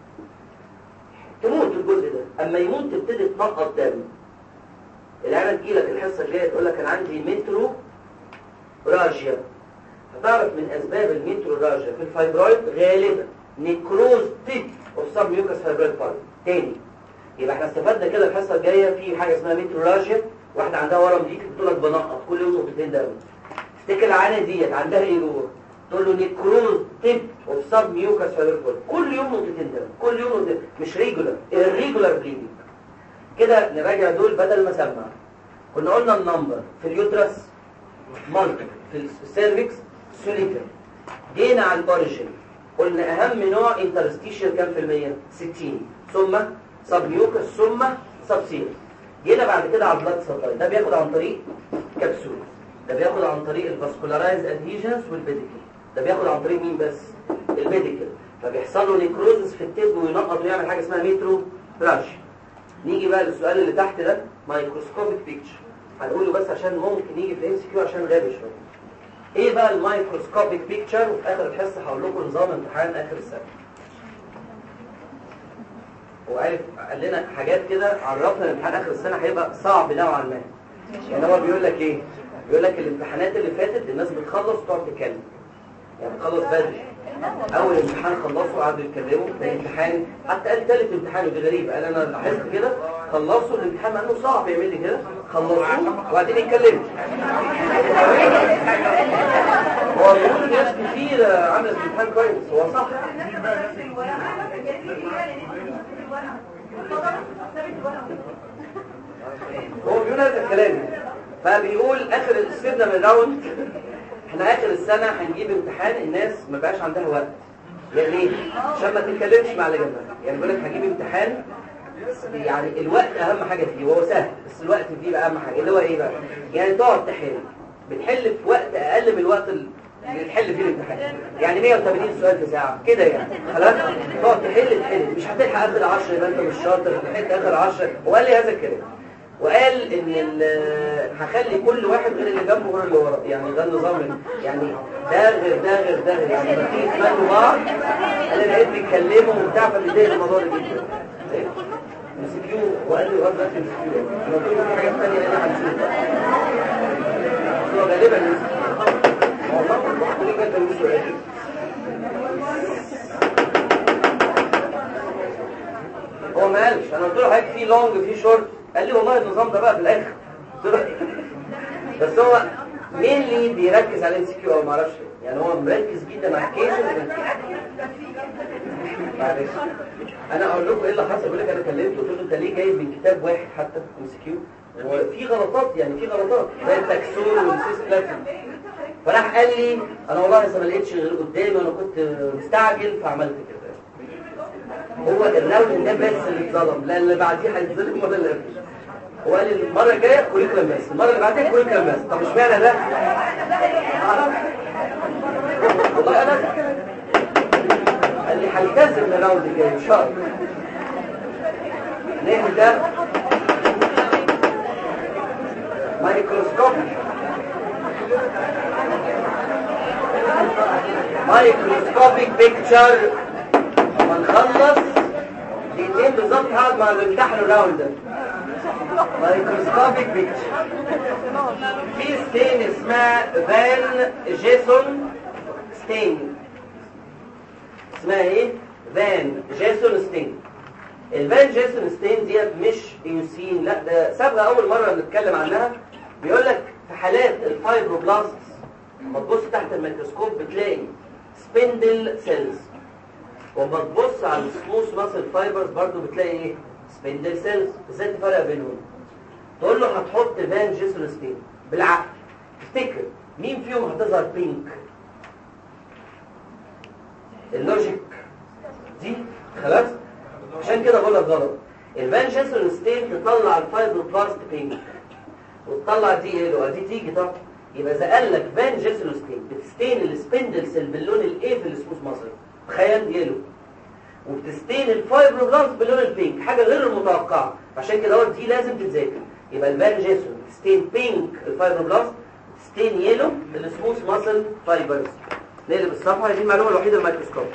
تموت الجزء ده. اما يموت تبتدي تنقط دم. العيال تجيلك الحصه الجايه تقول لك انا عندي مترو راجيا. هتعرف من اسباب المترو راجيا في الفايبرويد غالبا نيكروز تيب اوف سب ميوكس فايبرويد بارت. تاني يبقى احنا استفدنا كده الحصه الجايه في حاجه اسمها مترو راجيا، واحده عندها ورم دي بتقول لك بنقط كل يوم نقطتين دم. تفتكر العانه ديت عندها ايه جوه؟ تقول له نيكروز تيب اوف سب ميوكس فايبرويد بارت، كل يوم نقطتين دم، كل يوم نقطتين، مش ريجولار، الريجولار بليدنج. كده نراجع دول بدل ما اسمع. كنا قلنا النمبر في اليوترس مالتيبل، في السيرفكس سوليتر. جينا على الاوريجين قلنا اهم نوع انترستيشيال كام في المية؟ ستين، ثم سب ميوكس ثم سب سيرس. جينا بعد كده على البلاد سبلاي، ده بياخد عن طريق كبسول، ده بياخد عن طريق الفاسكولارايز ادهيجنز والبيديكل، ده بياخد عن طريق مين بس؟ البيديكل. فبيحصل له نيكروزس في التب وينقط ويعمل حاجه اسمها مترو راش. نيجي بقى للسؤال اللي تحت ده، مايكروسكوبيك بيكتشر. هنقوله بس عشان ممكن يجي في ام سي كيو عشان غبي شويه. ايه بقى المايكروسكوبيك بيكتشر؟ وفي اخر الحصه هقول لكم نظام امتحان اخر السنه. وعارف قال لنا حاجات كده عرفنا الامتحان اخر السنه هيبقى صعب نوعا ما. يعني هو بيقول لك ايه؟ بيقول لك الامتحانات اللي فاتت الناس بتخلص وتقعد تتكلم، يعني بتخلص بدري. اول امتحان خلصوا قعدوا يتكلموا، تاني امتحان حتى قال تالت امتحان، ودي غريبه، قال انا لاحظت كده خلصوا الامتحان مع انه صعب يعمل لي كده، خلصوه وبعدين يتكلموا. هو بيقول ناس كتير عملت امتحان كويس، هو صح. هو بيقول هذا الكلام، فبيقول اخر سيبنا من الراوند، احنا اخر السنه هنجيب امتحان الناس ما بقاش عندها وقت. ليه؟ عشان ما تتكلمش مع اللي جنبها. يعني بيقول لك هجيب امتحان يعني الوقت اهم حاجه فيه، وهو سهل بس الوقت فيه بقى اهم حاجه، اللي هو ايه بقى؟ يعني تقعد تحل، بتحل في وقت اقل من الوقت اللي تحل فيه الامتحان، يعني مية وتمانين سؤال في ساعه كده يعني، خلاص تقعد تحل تحل، مش هتلحق اخر عشرة يبقى انت مش شاطر، لحقت اخر عشرة. وقال لي هذا الكلام، وقال ان هخلي كل واحد غير اللي جنبه غير اللي وراه، يعني ده النظام، يعني ده غير ده غير ده غير، يعني لما تيجي تسمعوا بعض انا لقيت بيتكلموا وبتاع، فبيضايق الموضوع ده جدا. ام سي كيو، وقال لي غلط دلوقتي ام سي كيو، لو قلت له حاجات ثانيه انا هنشوفها. هو غالبا ام سي كيو، هو طبعا كل جدا مش سؤال. هو ما قالش، انا قلت له حضرتك في لونج في شورت، قال لي والله النظام ده بقى في الاخر. بس هو مين اللي بيركز على الام سي كيو او ما اعرفش، يعني هو مركز جدا على الكيس. معلش انا اقول لكم ايه اللي حصل. بيقول لك انا كلمته قلت له انت ليه جايب من كتاب واحد حتى ام سي كيو، وفي غلطات، يعني في غلطات زي التكسور والسيس بلاتين. فراح قال لي انا والله لسه ما لقيتش غير قدامي وانا كنت مستعجل فعملت كده. هو الراوند ده بس اللي اتظلم، لا اللي بعديه هيتظلم ولا اللي قبله. هو قال لي المره الجايه كوريكولم بس، المره اللي بعدها كوريكولم بس. طب اشمعنى ده؟ والله انا قال لي هيلتزم الراوند الجاي ان شاء الله. نعمل ده مايكروسكوب مايكروسكوبيك بيكتشر. لما نخلص دقيقتين بالظبط هقعد مع اللي بيمتحنوا الراوند ده. مايكروسكوبيك بيكتشر. في ستين اسمها فان جيسون ستين. اسمها ايه؟ فان جيسون ستين. الفان جيسون ستين ديت مش ايوسين، لا ده سابقه اول مره نتكلم عنها. بيقول لك في حالات الفايبروبلاست لما تبص تحت الميكروسكوب بتلاقي سبندل سيلز، وما تبص على السموث ماسل فايبرز برضو بتلاقي ايه؟ سبندل سيلز. ازاي تفرق بينهم؟ تقول له هتحط فان جيسون ستين بالعقل، تفتكر مين فيهم هتظهر بينك؟ اللوجيك دي خلاص، عشان كده بقول لك غلط. الفان جيسون ستين تطلع الفايبروبلاست بينك، وتطلع دي ايه؟ دي تيجي طبعا يبقى اذا قال لك فان جيسلو ستين بتستين السبندل سيل باللون الايه في السموث ماسل، تخيل يلو، وبتستين الفايبروبلاست باللون البينك، حاجه غير المتوقعه، عشان كده دي لازم تتذاكر. يبقى الفان جيسلو بتستين بينك الفايبروبلاست، بتستين يلو السموث ماسل فايبرز. نقلب الصفحه، دي المعلومه الوحيده الميكروسكوب.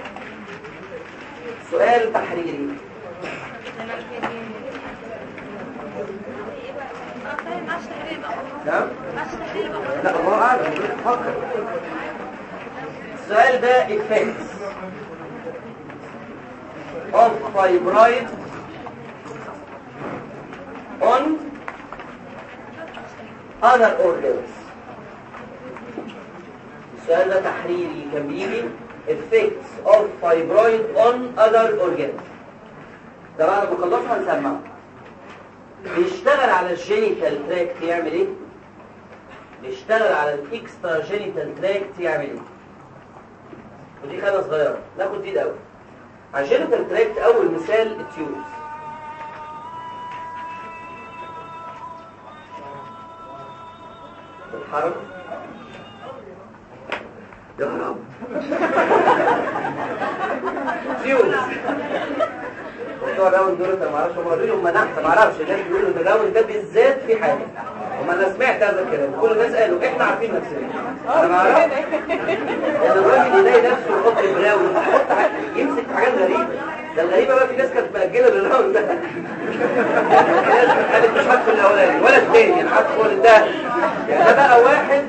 سؤال تحريري. نعم؟ لا الله اعلم، فكر. السؤال ده effects of fibroid on other organs. السؤال ده تحريري كان بيجي effects of fibroid on other organs. ده بعد ما خلصنا هنسمعه. بيشتغل على الجينيتال تراكت يعمل ايه؟ بيشتغل على الاكسترا جينيتال تراكت يعمل ايه؟ ودي خانه صغيره، ناخد دي الاول. على الجينيتال تراكت اول مثال التيوبس. الحرب يا رب تيوبس. بتوع الراوند دول انا ما اعرفش، هم قالوا لي هم نحت ما اعرفش، الناس بيقولوا ان الراوند ده بالذات في حاجه، وما انا سمعت هذا الكلام، كل الناس قالوا احنا عارفين نفسنا. انا ما اعرفش يعني الراجل يلاقي نفسه يحط الراوند، يحط حاجه، يمسك في حاجات غريبه. ده الغريبه بقى في ناس كانت مأجله للراوند ده. كانت مش هدخل الاولاني ولا الثاني، انا هدخل ده. يعني ده بقى واحد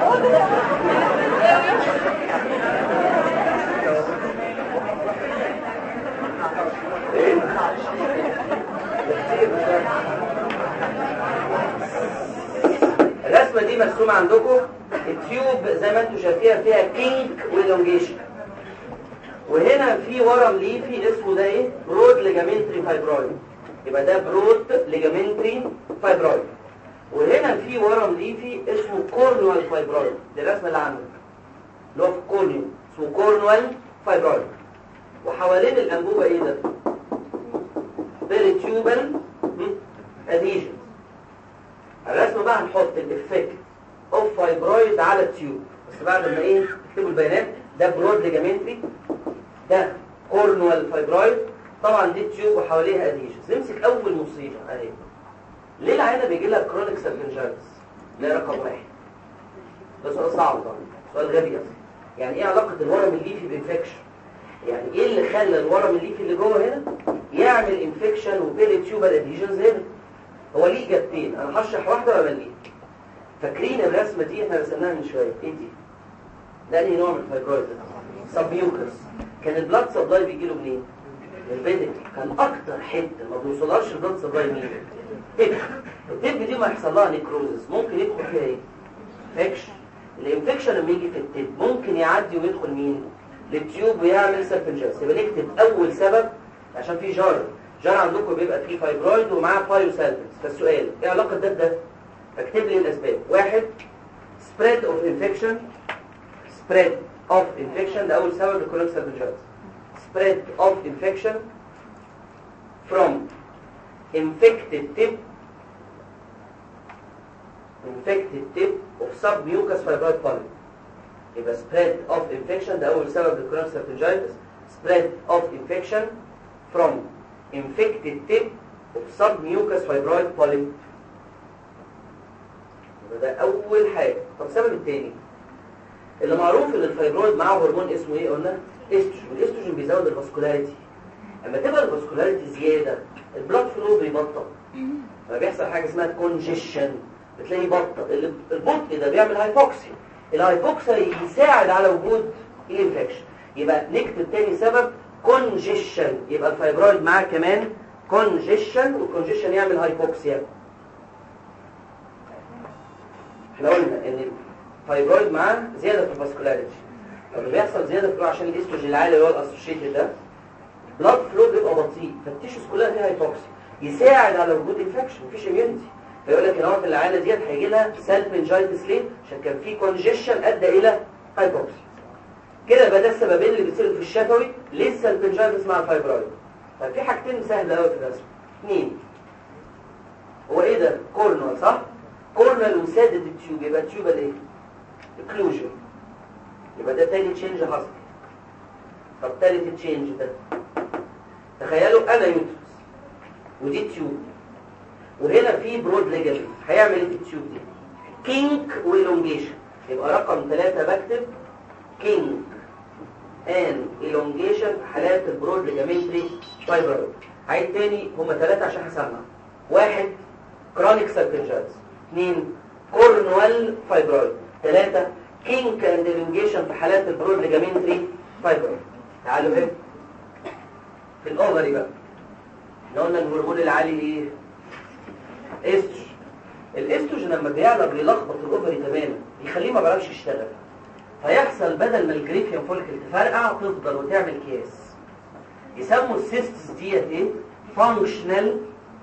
الرسمه دي مرسومه عندكم. التيوب زي ما انتم شايفينها فيها كينك والونجيشن، وهنا في ورم ليفي اسمه ده ايه؟ برود ليجامنتري فايبرويد. يبقى ده برود ليجامنتري فايبرويد. وهنا في ورم ليفي اسمه كورنوال فايبرويد. دي الرسمه اللي عندك اللي هو في كورنيو اسمه كورنوال فايبرويد. وحوالين الانبوبه ايه ده؟ بيريتيوبال اديشن. الرسمه بقى هنحط الافكت اوف فايبرويد على التيوب، بس بعد ما ايه تكتبوا البيانات. ده برود ليجامنتري، ده كورنوال فايبرويد، طبعا دي تيوب وحواليها اديشنز. نمسك اول مصيبه اهي. ليه العينه بيجي لها كرونيك سالفنجايتس؟ ده رقم واحد. ده سؤال صعب طبعا، سؤال غبي اصلا. يعني ايه علاقه الورم الليفي بانفكشن؟ يعني ايه اللي خلى الورم الليفي اللي جوه هنا يعمل انفكشن وبيريتيوبال اديشنز هنا؟ هو ليه اجابتين، انا هشرح واحده وامليه. فاكرين الرسمه دي احنا رسمناها من شويه؟ ايه دي؟ ده انهي نوع من الفايبرويد؟ سب ميوكس. كان البلاد سبلاي بيجي له منين؟ من البيدك. كان اكتر حته ما بيوصلهاش البلاد سبلاي مين؟ التب. التب دي ما يحصل لها نيكروزس ممكن يدخل فيها ايه؟ انفكشن. الانفكشن لما يجي في التب ممكن يعدي ويدخل مين؟ للتيوب ويعمل سالفنجايتس. يبقى نكتب اول سبب عشان في جار جار عندكم بيبقى فيه فايبرويد ومعاه بايوسالفنس. فالسؤال ايه علاقه ده بده؟ فاكتب لي الاسباب. واحد spread of infection spread of infection ده اول سبب للكولون سالفنجايتس. spread of infection from infected tip infected tip of submucous fibroid polyp. يبقى spread of infection ده اول سبب للكولون سالفنجايتس. spread of infection from infected tip of submucous fibroid polyp. ده اول حاجه. طب السبب الثاني اللي معروف ان الفايبرويد معاه هرمون اسمه ايه قلنا؟ استروجين. والاستروجين بيزود الفاسكولاريتي. اما تبقى الفاسكولاريتي زياده البلاد فلو بيبطأ، فبيحصل حاجه اسمها كونجيشن، بتلاقي بطأ. البطء ده بيعمل هايبوكسيا. الهايبوكسيا يساعد على وجود الانفكشن. يبقى نكتب تاني سبب كونجيشن. يبقى الفايبرويد معاه كمان كونجيشن، والكونجيشن يعمل هايبوكسيا. احنا قلنا ان الفايبرويد معاه زياده في الفاسكولاريتي. طب بيحصل زياده في الفلو عشان الاستروجين العالي اللي هو الاسوشيتد ده، بلاد فلو بيبقى بطيء، فالتيشوز كلها فيها هايبوكسيا، يساعد على وجود انفكشن، مفيش اميونيتي. فيقول لك ان هو في العاده ديت هيجي لها سالفنجايتس. ليه؟ عشان كان في كونجيشن ادى الى هايبوكسيا. كده يبقى ده السببين اللي بيصيروا في الشفوي ليه السالفنجايتس مع الفايبرويد. طب في حاجتين سهله قوي في الرسم. اثنين، هو ايه ده؟ كورنوال صح؟ كورنوال وسادة التيوب، يبقى التيوب ايه؟ اكلوجن. يبقى ده تاني تشينج حصل. طب تالت تشينج ده، تخيلوا انا يوترس ودي تيوب وهنا في برود ليجامنت، هيعمل ايه في التيوب دي؟ كينك والونجيشن. يبقى رقم ثلاثة بكتب كينك ان elongation في حالات البرود ليجامنتري فايبرويد. عيد تاني، هما ثلاثة عشان هسمع. واحد كرونيك سيركنجايتس، اثنين كورنوال فايبرويد، ثلاثة كينك اند elongation في حالات البرود ليجامنتري فايبرويد. تعالوا هنا في الاوفري بقى، احنا قلنا الهرمون العالي ايه؟ استروجين. الاستروجين لما بيعلى بيلخبط الاوفري تماما، بيخليه ما بيعرفش يشتغل، فيحصل بدل ما الجريفيان فولكل تفرقع تفضل وتعمل كياس. يسموا السيستس ديت ايه؟ فانكشنال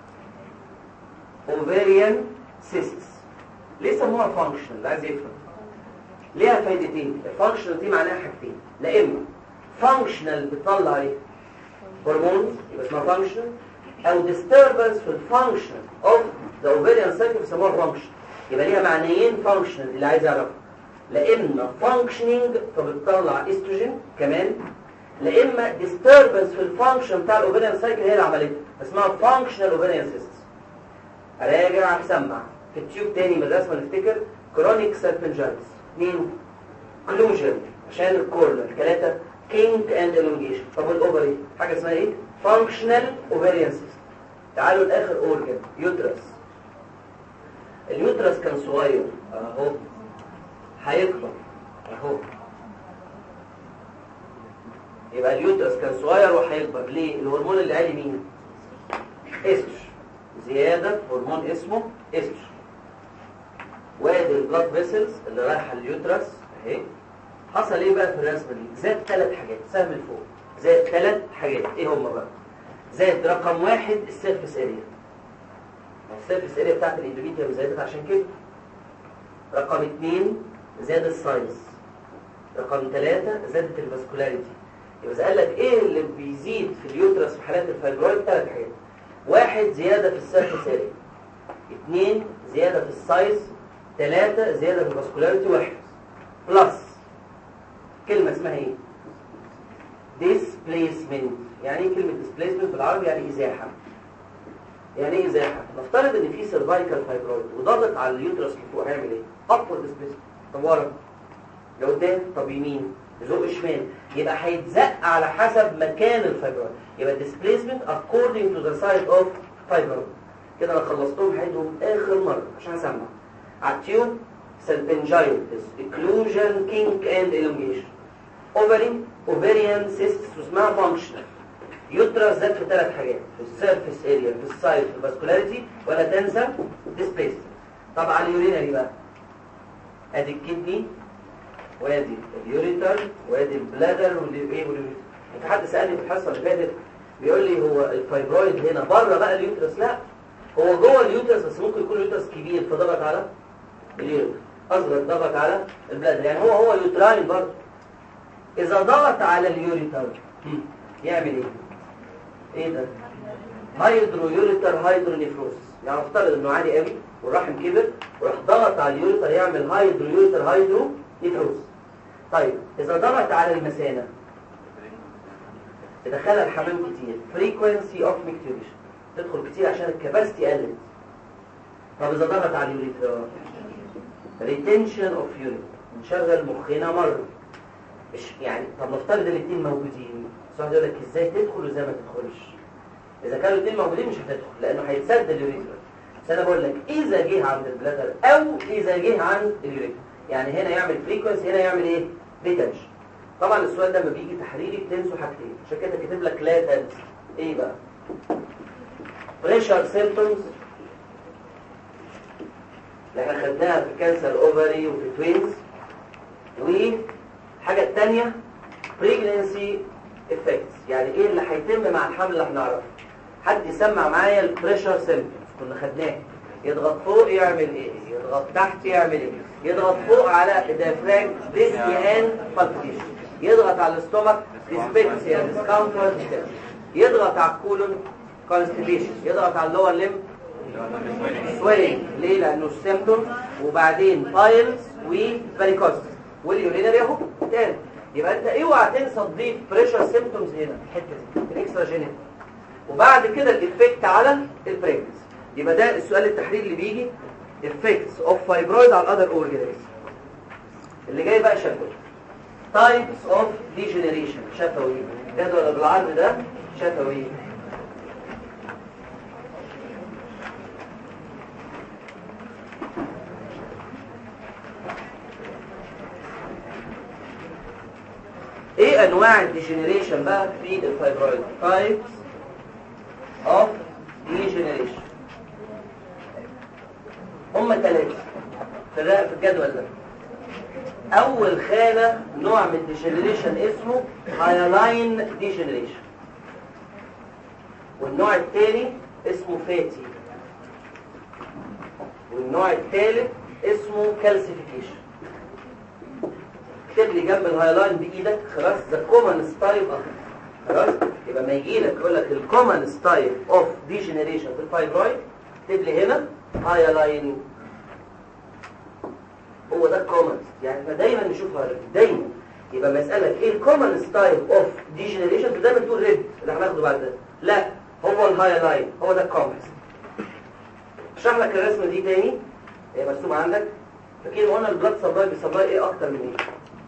اوفريان سيستس. ليه سموها فانكشنال؟ اللي عايز يفهم ليها فايدتين. الفانكشنال دي معناها حاجتين، لا اما فانكشنال بتطلع ايه؟ هرمون يبقى اسمها فانكشنال، او disturbance في الفانكشن اوف ذا اوفريان سايكل بيسموها فانكشن. يبقى ليها معنيين فانكشنال اللي عايز يعرفها، لا اما فانكشنينج فبتطلع استروجين كمان، لا اما disturbance في الفانكشن بتاع الاوفريان سايكل هي اللي عملتها، اسمها فانكشنال اوفريان سيستس. اراجع اسمع في التيوب تاني من الرسمه نفتكر كرونيك سيركنجايتس، اثنين كلوجن عشان الكورنر، ثلاثه كينك اند elongation. طب الاوفري حاجه اسمها ايه؟ فانكشنال اوفريان سيستم. تعالوا لاخر اورجن، يوترس. اليوترس كان صغير اهو، هيكبر اهو. يبقى اليوترس كان صغير وهيكبر ليه؟ الهرمون اللي عالي مين؟ استروجين. زياده هرمون اسمه استروجين. وادي البلاد فيسلز اللي رايحه لليوترس اهي. حصل ايه بقى في الرسمه دي؟ زاد ثلاث حاجات، سهم لفوق زاد ثلاث حاجات. ايه هم بقى؟ زاد رقم واحد السيرفيس اريا، السيرفيس اريا بتاعت الاندوميتريوم زادت عشان كده. رقم اثنين زاد السايز. رقم ثلاثة زادت الفاسكولاريتي. يبقى قال لك ايه اللي بيزيد في اليوترس في حالات الفايبرويد؟ ثلاث حاجات. واحد زيادة في السيرفيس اريا، اثنين زيادة في السايز، ثلاثة زيادة في الفاسكولاريتي، واحد بلس كلمة اسمها ايه؟ displacement. يعني ايه كلمة displacement بالعربي؟ يعني ازاحة. يعني ايه ازاحة؟ نفترض ان في سيرفايكال فايبرويد وضغط على اليوترس لفوق، هيعمل ايه؟ upward displacement. طب ورا لقدام، طب يمين، يزق شمال، يبقى هيتزق على حسب مكان الفايبرويد. يبقى displacement according to the side of fibroid. كده انا خلصتهم، هعيدهم اخر مرة عشان اسمع. على التيوب serpingitis, occlusion, kink and elongation. ovary, ovarian cysts اسمها functional. يوترس زاد في ثلاث حاجات، في السيرفيس اريا، في السايز، في الفاسكولاريتي، ولا تنسى displacement. طب على اليورينري بقى، ادي الكدني وادي اليوريتر وادي البلادر والايه واليوريتر. انت حد سالني في الحصه اللي فاتت بيقول لي هو الفايبرويد هنا بره بقى اليوترس؟ لا، هو جوه اليوترس، بس ممكن يكون اليوترس كبير فضغط على اليوريتر، اصغر ضغط على البلادر، يعني هو هو يوتراين برضه. اذا ضغط على اليوريتر يعمل ايه؟ ايه ده؟ هايدرو يوريتر هايدرونيفروس. يعني افترض انه عالي قوي والرحم كبر وراح ضغط على اليوريتر يعمل هايدرو يوريتر هايدرونيفروس. طيب اذا ضغط على المثانه تدخلها الحمام كتير، frequency of micturition، تدخل كتير عشان الكباستي قلت. طب اذا ضغط على اليوريتر retention of urine، نشغل مخنا مره. مش يعني طب نفترض الاثنين موجودين، صح؟ يقول لك ازاي تدخل وازاي ما تدخلش. اذا كانوا الاثنين موجودين مش هتدخل لانه هيتسد اليوريتر. بس انا بقول لك اذا جه عند البلادر او اذا جه عند اليوريتر، يعني هنا يعمل فريكونسي، هنا يعمل ايه؟ ريتنشن. طبعا السؤال ده لما بيجي تحريري بتنسوا حاجتين، عشان كده كاتب لك لا تنسى. ايه بقى؟ بريشر سيمبتومز اللي احنا خدناها في كانسر اوفري وفي توينز، والحاجه الثانيه بريجننسي افكتس، يعني ايه اللي هيتم مع الحمل اللي هنعرفه. حد يسمع معايا البريشر سيمبتومز كنا خدناه. يضغط فوق يعمل ايه؟ يضغط تحت يعمل ايه؟ يضغط فوق على الديافراجم ديسني اند بالبيتيشن، يضغط على الاستومك ديسبيكسيا ديسكمفورت، يضغط على الكولون كونستيبيشن، يضغط على اللور ليم سويلنج. ليه؟ لانه السيمبتوم، وبعدين بايلز وفاريكوز واليورينري اهو تاني. يبقى انت اوعى تنسى تضيف بريشر سيمبتومز هنا في الحته دي في الاكسترا جينيك، وبعد كده الافكت على البريجنس. يبقى ده السؤال التحريري اللي بيجي effects of fibroid على other organs. اللي جاي بقى شفوي types of degeneration شفوي جدول بالعرض ده شفوي. ايه انواع الديجنريشن بقى في الفايبرويد؟ types of degeneration هم ثلاثة في الجدول ده. اول خانة نوع من الديجنريشن اسمه هايلاين ديجنريشن، والنوع الثاني اسمه فاتي، والنوع الثالث اسمه كالسيفيكيشن. اكتب لي جنب الهايلاين بايدك خلاص ذا كومن ستايل اوف خلاص. يبقى ما يجي لك يقول لك الكومن ستايل اوف ديجنريشن في الفايبرويد اكتب لي هنا هايلاين، هو ده الكومن يعني. فدايما نشوف هايلاين دايما. يبقى مسألة ايه الكومن ستايل اوف ديجنريشن؟ دايما تقول ريد اللي هناخده بعد ده، لا هو الهايلاين هو ده الكومن. اشرح لك الرسمه دي تاني، هي مرسومه عندك. فاكر قلنا البلاد سبلاي بيسبلاي ايه اكتر من ايه؟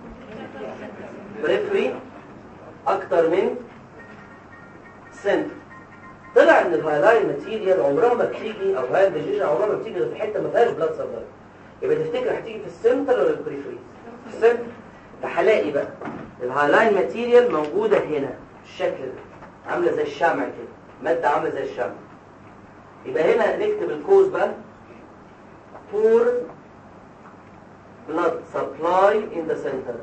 بريفري اكتر من سنتر. طلع ان الهايلاين ماتيريال عمرها ما بتيجي، او هاي ديجنريشن عمرها ما بتيجي غير في حته ما فيهاش بلاد سبلاي. يبقى تفتكر هتيجي في السنتر ولا البريفري؟ في السنتر. فهلاقي بقى الهايلاين ماتيريال موجوده هنا بالشكل ده، عامله زي الشمع كده، ماده عامله زي الشمع. يبقى هنا نكتب الكوز بقى poor blood supply in the center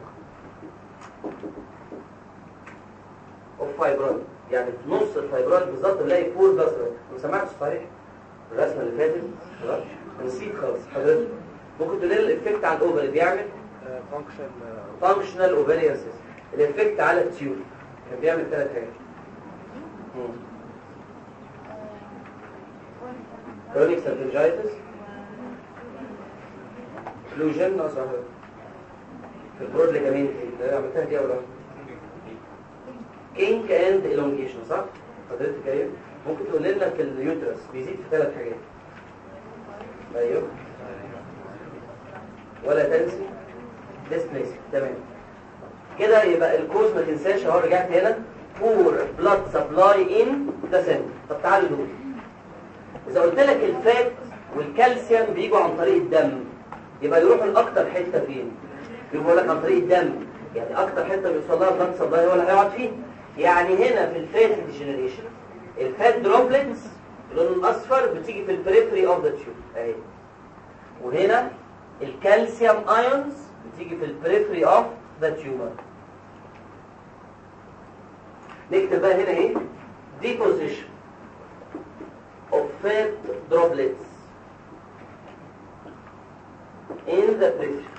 of fibroid. يعني في نص الفايبرويد بالظبط نلاقي poor blood supply. ما سمعتش صحيح الرسمه اللي فاتت؟ خلاص نسيت خالص حضرتك. ممكن تقول لي الافكت على الاوفري بيعمل فانكشنال اوفريان سيستم. الافكت على التيوب كان بيعمل ثلاث حاجات. كرونيك سيرفنجايتس، فلوجن ناقص واحد في البرود ليجامنت اللي عملتها دي ولا كينك اند الونجيشن صح؟ حضرتك ايه؟ ممكن تقول لنا في اليوترس بيزيد في ثلاث حاجات. ايوه ولا تنسي ديسبليسي. تمام كده. يبقى الكوز ما تنساش اهو، رجعت هنا بور بلاد سبلاي ان ذا سنتر. طب تعالوا دول، إذا قلت لك الفات والكالسيوم بيجوا عن طريق الدم، يبقى يروحوا لأكتر حتة فين؟ يقول لك عن طريق الدم، يعني أكتر حتة بيوصل لها البلاد سبلاي هو اللي هيقعد فيه. يعني هنا في الفات ديجنريشن الفات دروبلتس اللون الأصفر بتيجي في البريفري أوف ذا تيوب أهي، وهنا الكالسيوم ايونز بتيجي في البريفري أوف ذا تيومر. نكتب بقى هنا إيه؟ deposition of fat droplets in the periphery.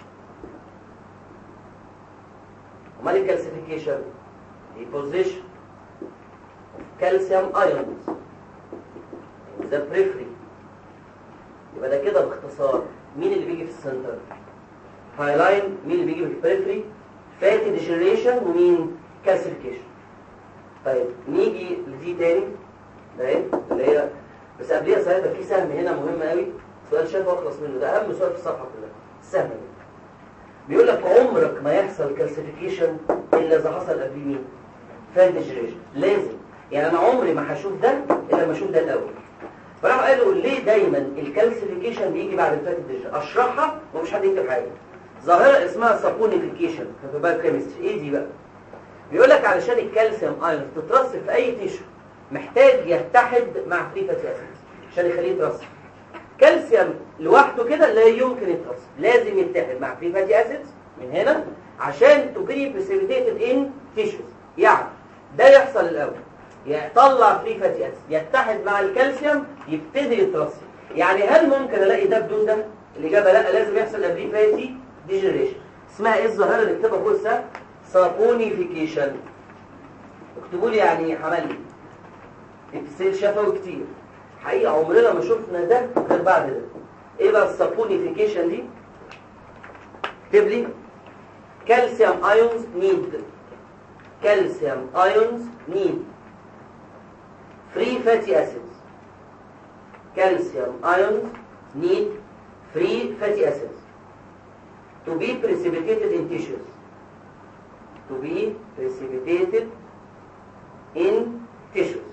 ومال الكالسيفيكيشن؟ deposition of calcium ions in the periphery. يبقى ده كده باختصار مين اللي بيجي في السنتر؟ هايلاين. مين اللي بيجي في البريفري؟ فاتي ديجنريشن. ومين؟ كالسيفيكيشن. طيب نيجي لدي تاني ده ايه اللي هي بس قبليها ساعتها في سهم هنا مهم قوي، سؤال شايفه واخلص منه، ده اهم سؤال في الصفحه كلها. السهم ده بيقول لك عمرك ما يحصل كالسيفيكيشن الا اذا حصل قبليه مين؟ فات ديجنريشن. لازم يعني انا عمري ما هشوف ده الا لما اشوف ده الاول. فراح قالوا ليه دايما الكالسيفيكيشن بيجي بعد الفات ديجنريشن؟ اشرحها ومش حد يكتب حاجه. ظاهره اسمها سابونيفيكيشن في البايوكيمستري. ايه دي بقى؟ بيقول لك علشان الكالسيوم ايونز تترسب في اي تيشو محتاج يتحد مع فري فاتي اسيد عشان يخليه يترسب. كالسيوم لوحده كده لا يمكن يترسب، لازم يتحد مع فري فاتي اسيد من هنا عشان تبري بريسيبيتيتد ان تيشوز. يعني ده يحصل الاول، يطلع فري فاتي اسيد يتحد مع الكالسيوم يبتدي يترسب. يعني هل ممكن الاقي ده بدون ده؟ الاجابه لا، لازم يحصل قبليه فاتي ديجنريشن. اسمها ايه الظاهره اللي نكتبها فوق السهم؟ سابونيفيكيشن. اكتبوا لي يعني ايه حملي. التسيل شفوي كتير حقيقه عمرنا ما شفنا ده غير بعد ده. ايه بقى السابونيفيكيشن دي؟ اكتب لي calcium ions need calcium ions need free fatty acids calcium ions need free fatty acids to be precipitated in tissues to be precipitated in tissues.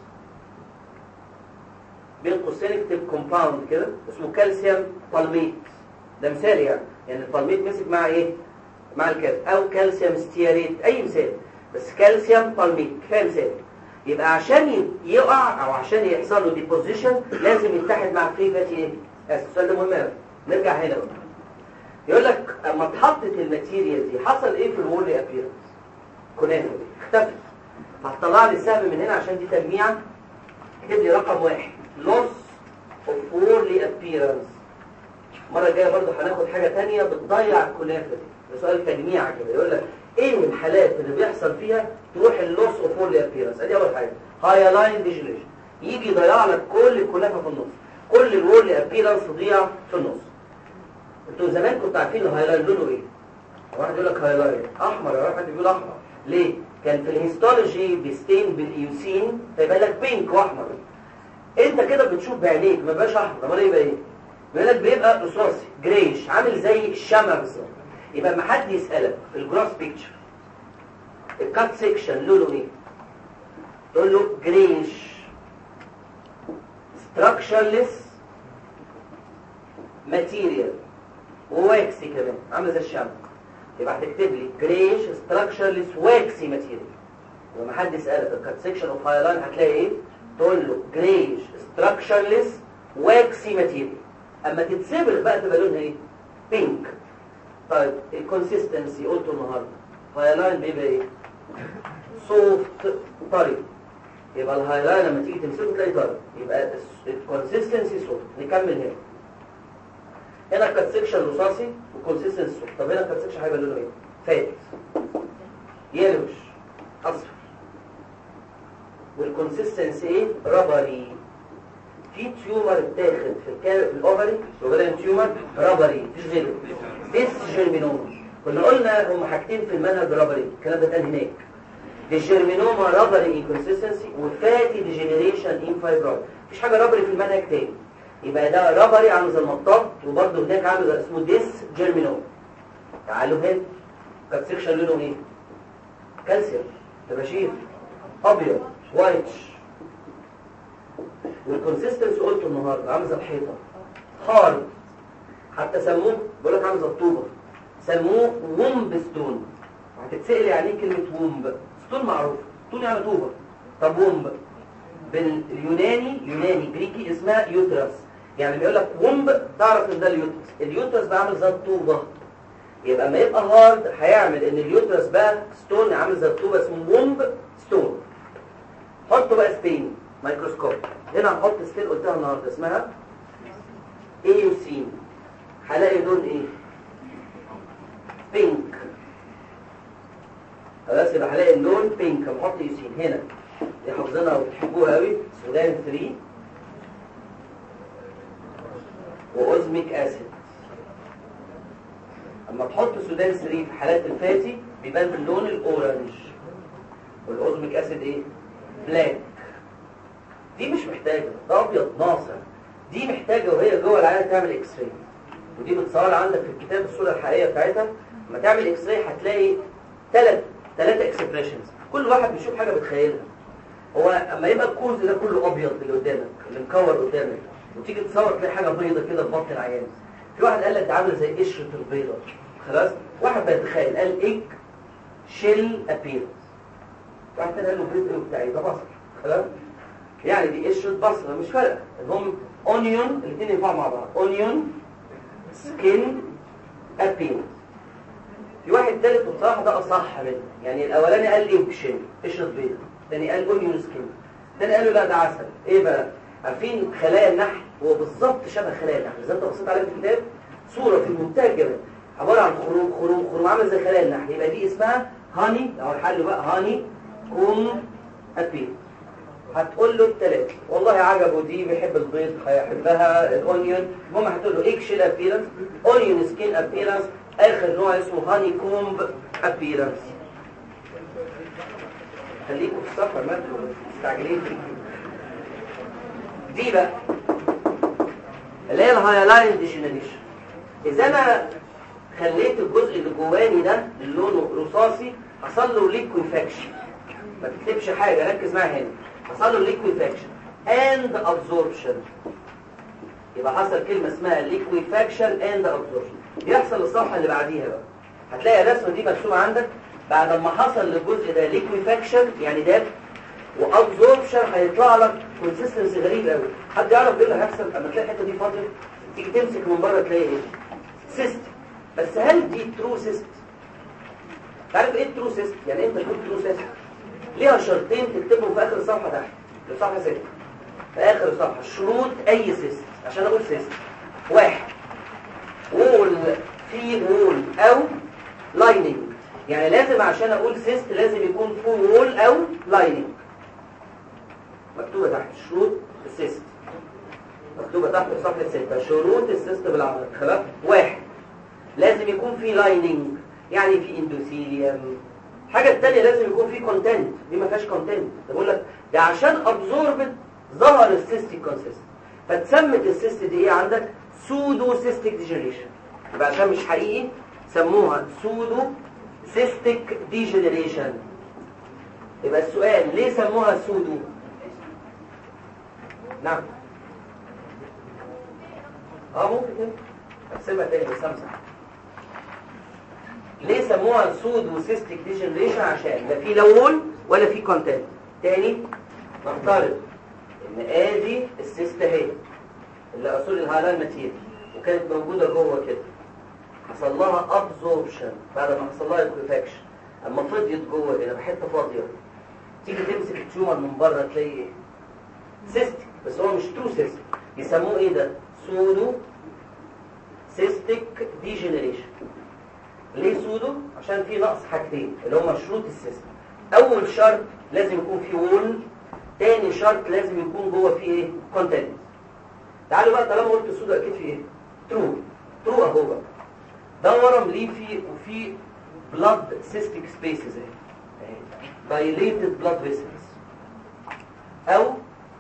بين قوسين اكتب كومباوند كده اسمه كالسيوم بالميت، ده مثال يعني، يعني البالميت مسك مع ايه؟ مع الكالسيوم، او كالسيوم ستياريت، اي مثال، بس كالسيوم بالميت كفايه مثال. يبقى عشان يقع او عشان يحصل له ديبوزيشن لازم يتحد مع فري فاتي ايه؟ السؤال ده مهم قوي. نرجع هنا بقى. يقول لك اما اتحطت الماتيريال دي حصل ايه في الوورلي ابييرنس؟ كنافه اختفت. هتطلع لي السهم من هنا عشان دي تجميعه. اكتب لي رقم واحد loss of whorley appearance. المره الجايه برضه هناخد حاجه ثانيه بتضيع الكنافه دي، ده سؤال تجميعه كده. يقول لك ايه الحالات اللي بيحصل فيها تروح اللوس اوف whorley appearance؟ ادي اول حاجه هايلاين ديجنريشن، يجي يضيع لك كل الكنافه في النص، كل الwhorley appearance تضيع في النص. انتوا زمان كنتوا عارفين الهايلاين لونه ايه؟ واحد يقول لك هايلاين احمر، يا واحد بيقول احمر. ليه؟ كان في الهيستولوجي بيستين بالايوسين فيبقى لك بينك واحمر. انت كده بتشوف بعينيك ما بقاش احمر، امال يبقى ايه؟ بيقول لك بيبقى رصاصي جريش عامل زي الشمع بالظبط. يبقى ما حد يسالك في الجراس بيكتشر الكات سيكشن لونه ايه؟ تقول له جريش ستراكشرلس ماتيريال وواكسي كمان عامل زي الشمع. يبقى هتكتب لي جريش ستراكشرلس واكسي ماتيريال. وما حد يسالك الكات سيكشن اوف هايلاين هتلاقي ايه؟ تقول له جريش ستراكشرلس واكسي ماتيريال. اما تتسبغ بقى تبقى لونها ايه؟ بينك. طيب الكونسيستنسي قلته النهارده هايلاين بيبقى ايه؟ سوفت طري. يبقى الهايلاين لما تيجي تمسكه تلاقي طري، يبقى الكونسيستنسي سوفت. نكمل هنا. هنا الكات سيكشن رصاصي والكونسيستنسي سوفت. طب هنا الكات سيكشن هيبقى لونه ايه؟ فات يلوش اصفر، والكونسيستنسي ايه؟ ربري. في تيومر اتاخد في الكا في الاوفري وبدأ تيومر ربري مفيش غيره ديس جيرمينوما. كنا قلنا هم حاجتين في المنهج ربري، الكلام ده كان هناك. الجيرمينوما ربري انكونسيستنسي وفاتي ديجنريشن ان فايبرويد. مفيش حاجه ربري في المنهج تاني. يبقى ده ربري عامل زي المطاط، وبرده هناك عامل زي اسمه ديس جيرمينوما. تعالوا هنا كات سيكشن لونه ايه؟ كالسيوم تباشير ابيض وايتش. والكونسيستنسي قلته النهارده عامل زي الحيطه هارد. حتى سموه بيقول لك عامل زي الطوبه، سموه وومب ستون. هتتسال يعني ايه كلمه وومب؟ ستون معروف، ستون يعني طوبه. طب وومب باليوناني يوناني جريكي اسمها يوترس. يعني بيقول لك وومب تعرف ان ده اليوترس. اليوترس بقى عامل زي الطوبه. يبقى اما يبقى هارد هيعمل ان اليوترس بقى ستون عامل زي الطوبه اسمه وومب ستون. حطوا بقى ستين ميكروسكوب. هنا هنحط ستين قلتها النهارده اسمها ايوسين. هلاقي لون ايه؟ بينك. خلاص يبقى هلاقي اللون بينك. هنحط ايوسين هنا دي حافظينها وبتحبوها قوي، سودان ثلاثة واوزميك اسيد. اما تحط سودان ثلاثة في حالات الفاتي بيبان باللون الاورنج، والاوزميك اسيد ايه؟ بلاك. دي مش محتاجه، ده ابيض ناصع. دي محتاجه وهي جوه العينه تعمل اكس راي، ودي بتصور عندك في الكتاب الصوره الحقيقيه بتاعتها. لما تعمل اكس راي هتلاقي ثلاث ثلاثه اكسبريشنز، كل واحد بيشوف حاجه بتخيلها. هو اما يبقى الكوز ده كله ابيض اللي قدامك اللي مكور قدامك، وتيجي تصور تلاقي حاجه بيضه كده في بطن العيان. في واحد قال لك ده عامل زي قشره البيضه. خلاص واحد بيتخيل قال ايج شيل ابيرنس. واحد تاني قال له بيض ايه بتاعي ده بصل. خلاص يعني دي قشره بصله مش فارقه. المهم اونيون الاثنين ينفعوا مع بعض. اونيون سكين ابيرنس. في واحد ثالث بصراحه ده اصح منه، يعني الاولاني قال ايج شيل قشره بيضه، الثاني قال اونيون سكين، الثاني قال له لا ده عسل. ايه بقى؟ عارفين خلايا النحل؟ هو بالظبط شبه خلايا النحل زي ما انت بصيت عليه في الكتاب، صوره في منتهى الجمال عباره عن خروم خروم خروم عامل زي خلايا النحل. يبقى دي اسمها هاني او الحل بقى هاني كوم ابير. هتقول له الثلاثه والله عجبه دي بيحب البيض هيحبها الاونيون. المهم هتقول له ايج شيل ابيرنس، اونيون سكين ابيرنس، اخر نوع اسمه هاني كومب ابيرنس. خليكم في السفر ما انتوا مستعجلين. دي بقى اللي هي الهايلاين ديجنريشن. اذا انا خليت الجزء اللي جواني ده اللي لونه رصاصي حصل له ليكويفاكشن، ما تكتبش حاجه، ركز معايا هنا، حصل له ليكويفاكشن اند ابزوربشن. يبقى حصل كلمه اسمها ليكويفاكشن اند ابزوربشن. يحصل الصفحه اللي بعديها بقى، هتلاقي الرسمه دي مرسومه عندك. بعد ما حصل للجزء ده ليكويفاكشن يعني داب، وابزوربشن هيطلع لك كونسيستنسي غريب قوي. حد يعرف ايه اللي هيحصل اما تلاقي الحته دي فاضيه؟ تيجي تمسك من بره تلاقي ايه؟ سيست. بس هل دي ترو سيست؟ تعرف ايه الترو سيست؟ يعني انت تقول ترو سيست ليها شرطين تكتبهم في اخر الصفحه تحت، في صفحه ستة في اخر الصفحه. شروط اي سيست عشان اقول سيست: واحد، وول في وول او لايننج. يعني لازم عشان اقول سيست لازم يكون في وول او لايننج. مكتوبه تحت شروط السيست، مكتوبه تحت في صفحه ستة شروط السيست بالعربي. خلاص، واحد لازم يكون في لايننج يعني في اندوثيليوم. الحاجه الثانيه لازم يكون في كونتنت. دي ما فيهاش كونتنت، بقول لك ده عشان ابزوربت ظهر السيستيك كونسيست، فتسمت السيست دي ايه عندك؟ سودو سيستيك ديجنريشن. يبقى عشان مش حقيقي سموها سودو سيستيك ديجنريشن. يبقى السؤال ليه سموها سودو؟ نعم اه ممكن كده احسبها تاني بس امسح. ليه سموها سودو سيستيك ديجنريشن؟ عشان لا في لون ولا في كونتنت. تاني نفترض ان ادي السيست اهي اللي اصول الهالاين ماتيريال وكانت موجوده جوه كده، حصل لها ابزوربشن بعد ما حصل لها ليكويفاكشن. اما فضيت جوه هنا بحته فاضيه، تيجي تمسك التيومر من بره تلاقي ايه؟ سيستيك. بس هو مش ترو سيستيك، يسموه ايه ده؟ سودو سيستيك ديجنريشن. ليه سودو؟ عشان في نقص حاجتين اللي هما شروط السيستم. اول شرط لازم يكون في وول، تاني شرط لازم يكون جوه فيه ايه؟ كونتنت. تعالوا بقى طالما قلت سودو اكيد في ايه؟ ترو. ترو اهو بقى. ده ورم ليه فيه وفي بلاد سيستيك سبيسز اهي، دايليتد بلاد فيسلز او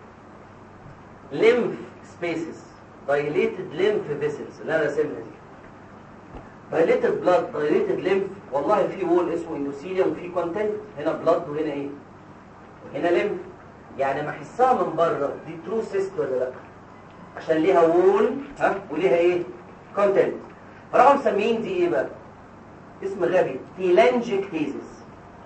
lymph spaces، dilated lymph vessels اللي انا راسمها دي. dilated blood dilated lymph، والله في وول اسمه اندوثيليوم وفي كونتنت. هنا بلاد وهنا ايه؟ وهنا lymph. يعني ما احسها من بره دي ترو سيست ولا لا؟ عشان ليها وول ها وليها ايه؟ كونتنت. راحوا مسميين دي ايه بقى؟ اسم غبي، تيلانجيكتيزيس.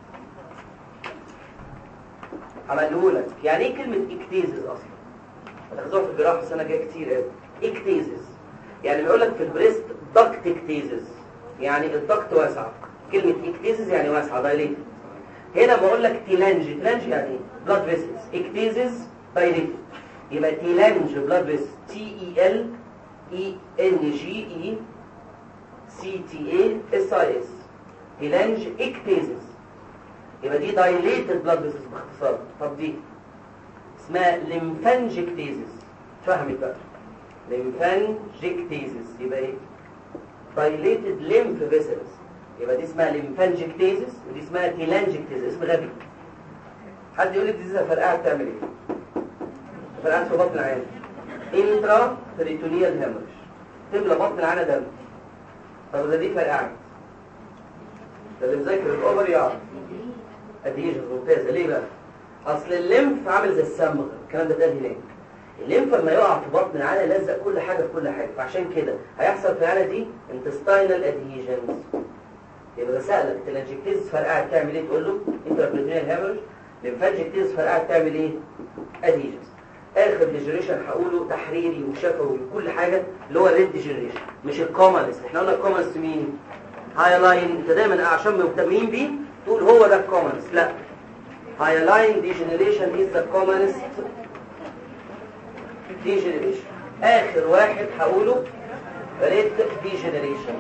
عملهولك. يعني ايه كلمه اكتيزيس اصلا؟ هتاخدوها في الجراحه السنه الجايه كتير قوي. اكتيزيس يعني بيقول لك في البريست دكت اكتيزيس، يعني الدكت واسعه. كلمه اكتيزيس يعني واسعه دايليتد. هنا بقول لك تيلانج. تيلانج يعني ايه؟ بلاد فيسلز. اكتيزيس دايليتد. يبقى تيلانج بلاد فيسلز، تي اي ال اي ان جي اي سي تي اي اس اي اس. تيلانج اكتيزيس. يبقى دي دايليتد بلاد فيسلز باختصار. طب دي اسمها ليمفانجيكتيزيس. فهمت بقى؟ ليمفانجيكتيزيس يبقى ايه؟ دايليتد ليمف فيسلز. يبقى دي اسمها ليمفانجيكتيزيس ودي اسمها تيلانجيكتيزيس. اسم غبي. حد يقول لي دي فرقعه بتعمل ايه؟ فرقعه في بطن العين، انترا بريتونيال هيموريج، تملى بطن العين دم. طب ده دي فرقعه، ده اللي مذاكر الاوفر يعرف. اديجن ممتازه. ليه بقى؟ اصل الليمف عامل زي الصمغ. الكلام ده اتقال هناك. الليمف لما يقع في بطن العانه لزق كل حاجه في كل حاجه، فعشان كده هيحصل في العانه دي انتستاينال ادهيجنز. يبقى بسالك تلانجيكتيز فرقعه بتعمل ايه؟ تقول له انترابريتونيال هيموريج. ليمفانجيكتيز فرقعه بتعمل ايه؟ ادهيجنز. اخر ديجنريشن هقوله تحريري وشفوي وكل حاجه اللي هو الريد ديجنريشن، مش الكومنس. احنا قلنا الكومنس مين؟ هايلاين. انت دايما عشان مهتمين بيه تقول هو ده الكومنس. لا، hyaline degeneration is the commonest degeneration. آخر واحد هقوله red degeneration.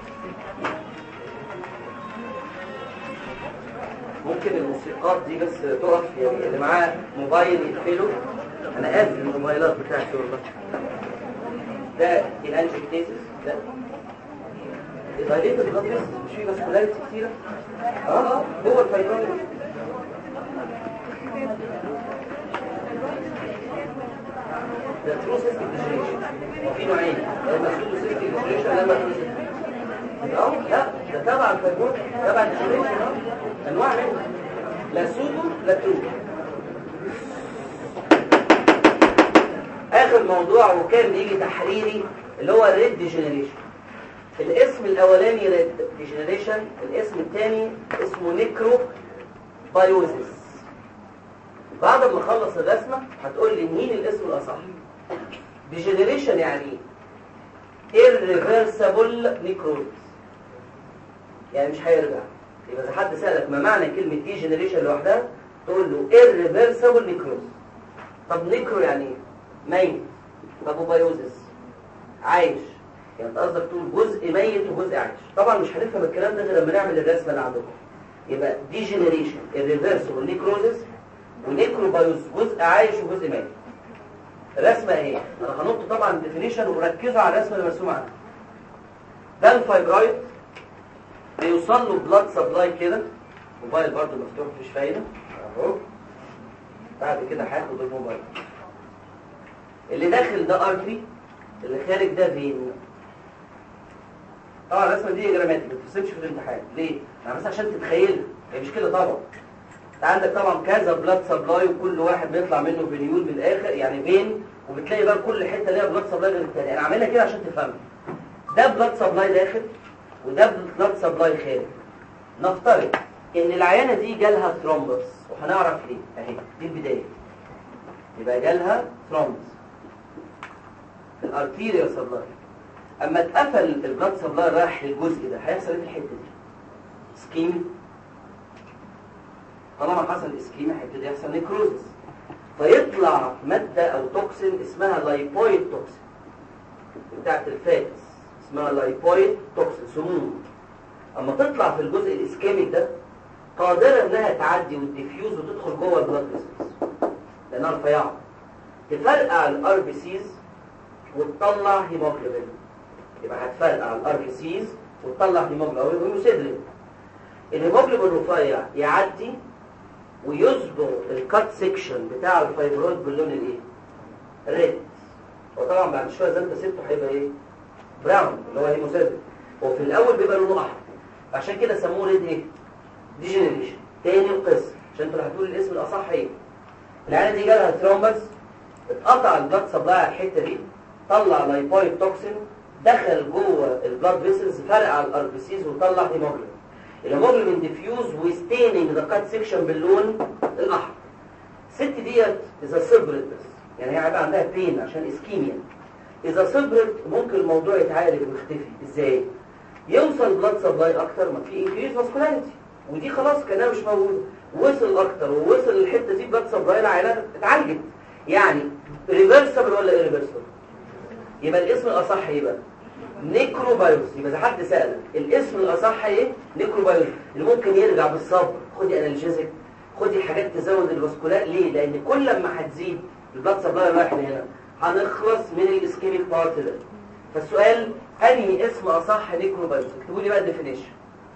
ممكن الموسيقات دي بس تقف، يعني اللي معاه موبايل يقفله. أنا قافل الموبايلات بتاعتي والله. ده الانجيكتيزيس، ده دايليت البلاد فيسلز مش فيه فاسكولاريتي كتيره. اه هو الفايبرويد ده ترو سيستم ديجريشن. وفي نوعين، لما سودو سيستم ديجريشن لما ترو سيستم. اه لا ده تبع الفايبرويد تبع الديجريشن. اه انواع منه، لا سودو لا ترو. اخر موضوع وكان بيجي تحريري اللي هو الريد ديجنريشن. الاسم الاولاني ريد ديجنريشن، الاسم الثاني اسمه نيكرو بايوزيس. بعد ما اخلص الرسمه هتقول لي مين الاسم الاصح. ديجنريشن يعني ايه؟ irreversible necrosis، يعني مش هيرجع. يبقى اذا حد سالك ما معنى كلمه ديجنريشن لوحدها تقول له irreversible necrosis. طب نيكرو يعني ايه؟ ميت. طب وبايوزيس عايش، يعني انت قصدك تقول جزء ميت وجزء عايش. طبعا مش هنفهم الكلام ده غير لما نعمل الرسمه اللي عندكم. يبقى ديجنريشن irreversible necrosis ونيكرو بايوزيس جزء عايش وجزء ميت. الرسمه ايه؟ انا هنط طبعا الديفينيشن وركزوا على الرسمه اللي مرسومه عندي. ده الفايبرويد بيوصل له بلاد سبلاي كده، موبايل برضه مفتوح مفيش فايده اهو. بعد كده هاخد الموبايل. اللي داخل ده ارتري، اللي خارج ده فين. طبعا الرسمه دي جراماتيك ما بترسمش في الامتحان. ليه؟ يعني بس عشان تتخيل، هي مش كده طبعا. انت عندك طبعا كذا بلاد سبلاي وكل واحد بيطلع منه فينيول بالاخر، يعني فين، وبتلاقي بقى كل حته ليها بلاد سبلاي غير الثانيه. انا عاملها كده عشان تفهمها. ده بلاد سبلاي داخل وده بلاد سبلاي خارج. نفترض ان العيانه دي جالها ثرومبس، وهنعرف ليه. اهي دي البدايه. يبقى جالها ثرومبس الارتيريال سبلاي. اما اتقفل البلاد سبلاي رايح للجزء ده هيحصل ايه في الحته دي؟ اسكيمي. طالما حصل اسكيمي هيبتدي يحصل نيكروزس، فيطلع ماده او توكسين اسمها لايبويد توكسين بتاعت الفاتس، اسمها لايبويد توكسين، سموم. اما تطلع في الجزء الاسكيميك ده قادره انها تعدي وتديفيوز وتدخل جوه البلاد فيسلز لانها رفيعه، تفرقع الار بي سيز وتطلع هيموجلوبين. يبقى هتفرقع الار بي سيز وتطلع هيموجلوبين او هيموسيدرين. الهيموجلوبين الرفيع يعدي ويصبغ الكات سيكشن بتاع الفايبرويد باللون الايه؟ ريد. وطبعا بعد شويه زي انت سبته هيبقى ايه؟ براون اللي هو هيموسيدرين. وفي الاول بيبقى لونه احمر، عشان كده سموه ريد ايه؟ ديجنريشن. تاني القصه عشان انتوا هتقولوا الاسم الاصح ايه؟ العيانه دي جالها ثرومبس، اتقطع البلاد سبلاي على الحته دي، طلع لايبويد توكسين، دخل جوه البلاد فيسلز، فرقع الار بي سيز وطلع هيموجلوبين. الهيموجلوبين ديفيوز وستيننج ذا كات سيكشن باللون الاحمر. الست ديت اذا صبرت بس، يعني هي هيبقى عندها بين عشان اسكيميا. اذا صبرت ممكن الموضوع يتعالج ويختفي. ازاي؟ يوصل بلاد سبلاي اكتر، ما في انكريز فاسكولاريتي، ودي خلاص كانها مش موجوده. وصل اكتر ووصل الحته دي بلاد سبلاي، العيله اتعالجت. يعني ريفرسبل ولا ايريفرسبل؟ يبقى الاسم الاصح يبقى نيكروبايوس. يبقى اذا حد سالك الاسم الاصح ايه؟ نيكروبايوس. اللي ممكن يرجع بالصبر، خدي انالجيزك، خدي حاجات تزود الفاسكولار. ليه؟ لان كل ما هتزيد البلاد سبلاي رايح لهنا هنخلص من الاسكيميك بارت ده. فالسؤال انهي اسم اصح نيكروبايوس؟ اكتبوا لي بقى الديفينيشن.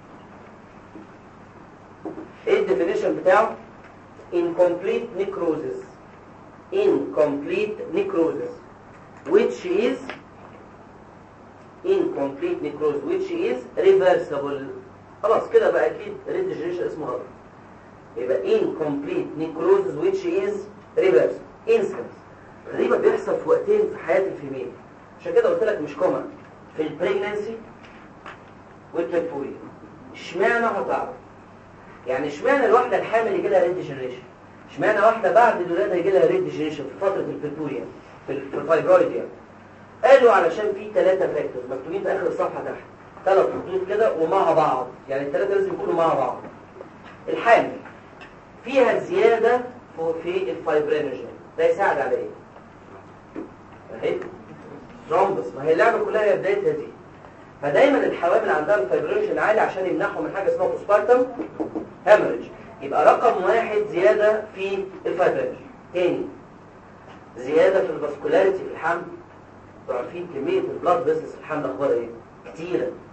ايه الديفينيشن بتاعه؟ incomplete necrosis. incomplete necrosis which is incomplete necrosis which is reversible. خلاص كده بقى اكيد ريديجريشن اسمه غلط. يبقى incomplete necrosis which is reversible. instance غريبة بيحصل في وقتين في حياة الفيميل، عشان كده قلت لك مش كومن. في البريجنسي والبيربوريا. اشمعنى هتعرف؟ يعني اشمعنى الواحدة الحامل يجي لها ريديجريشن؟ اشمعنى واحدة بعد الولادة يجي لها ريديجريشن في فترة البيربوريا في الفايبرويد يعني؟ قالوا علشان في ثلاثة فاكتورز مكتوبين في آخر الصفحة تحت، ثلاث خطوط كده ومع بعض، يعني الثلاثة لازم يكونوا مع بعض. الحامل فيها زيادة في الفايبرينوجين، ده يساعد على ايه؟ اهي ثرومبس، ما هي اللعبة كلها هي بدايتها دي. فدايما الحوامل عندها الفايبرينوجين عالي عشان يمنعهم من حاجة اسمها بوستبارتم هامرج. يبقى رقم واحد زيادة في الفايبرينوجين. تاني زيادة في الفاسكولاريتي في الحمل. انتوا عارفين كمية البلاد فيسلز في الحمل اخبار ايه؟ كتيرة.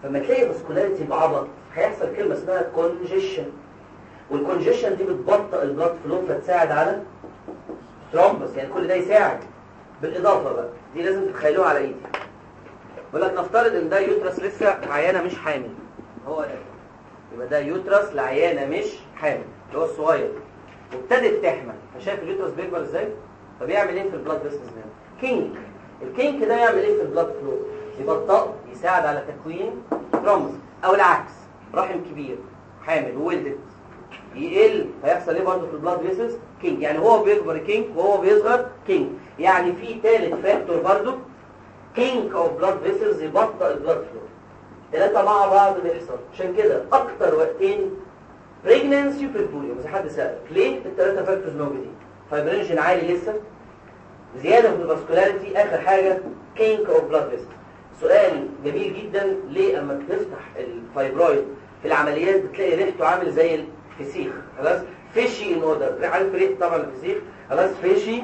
فما تلاقي فاسكولاريتي بعبط هيحصل كلمه اسمها كونجيشن، والكونجيشن دي بتبطئ البلاد فلو فتساعد على ترومبس، يعني كل ده يساعد. بالاضافه بقى دي لازم تتخيلوها على ايدي. بقول لك نفترض ان ده يوترس لسه عيانه مش حامل، هو ده يبقى ده يوترس لعيانه مش حامل اللي هو الصغير، وابتدت تحمل. فشايف اليوترس بيكبر ازاي؟ طب يعمل ايه في البلاد فيسلز هنا؟ كينك. الكينك ده يعمل ايه في البلاد فلو؟ يبطئ، يساعد على تكوين ترومبس. او العكس، رحم كبير حامل وولدت يقل، هيحصل ايه برضه في البلاد فيسلز؟ كينك. يعني هو بيكبر كينك وهو بيصغر كينك. يعني في ثالث فاكتور برضه كينك اوف بلاد فيسلز يبطئ البلاد فلو. ثلاثه مع بعض بيحصل. عشان كده اكتر وقتين بريجننسي وبريبوليوم. اذا حد سأل ليه الثلاثه فاكتورز موجودين؟ فايبرينشن عالي لسه، زياده في الفاسكولاريتي، اخر حاجه كينك اوف بلاد فيسلز. سؤال جميل جدا، ليه اما بتفتح الفايبرويد في العمليات بتلاقي ريحته عامل زي الفسيخ؟ خلاص، فيشي ان اودر. عارف ريحه طبعا الفسيخ؟ خلاص، فيشي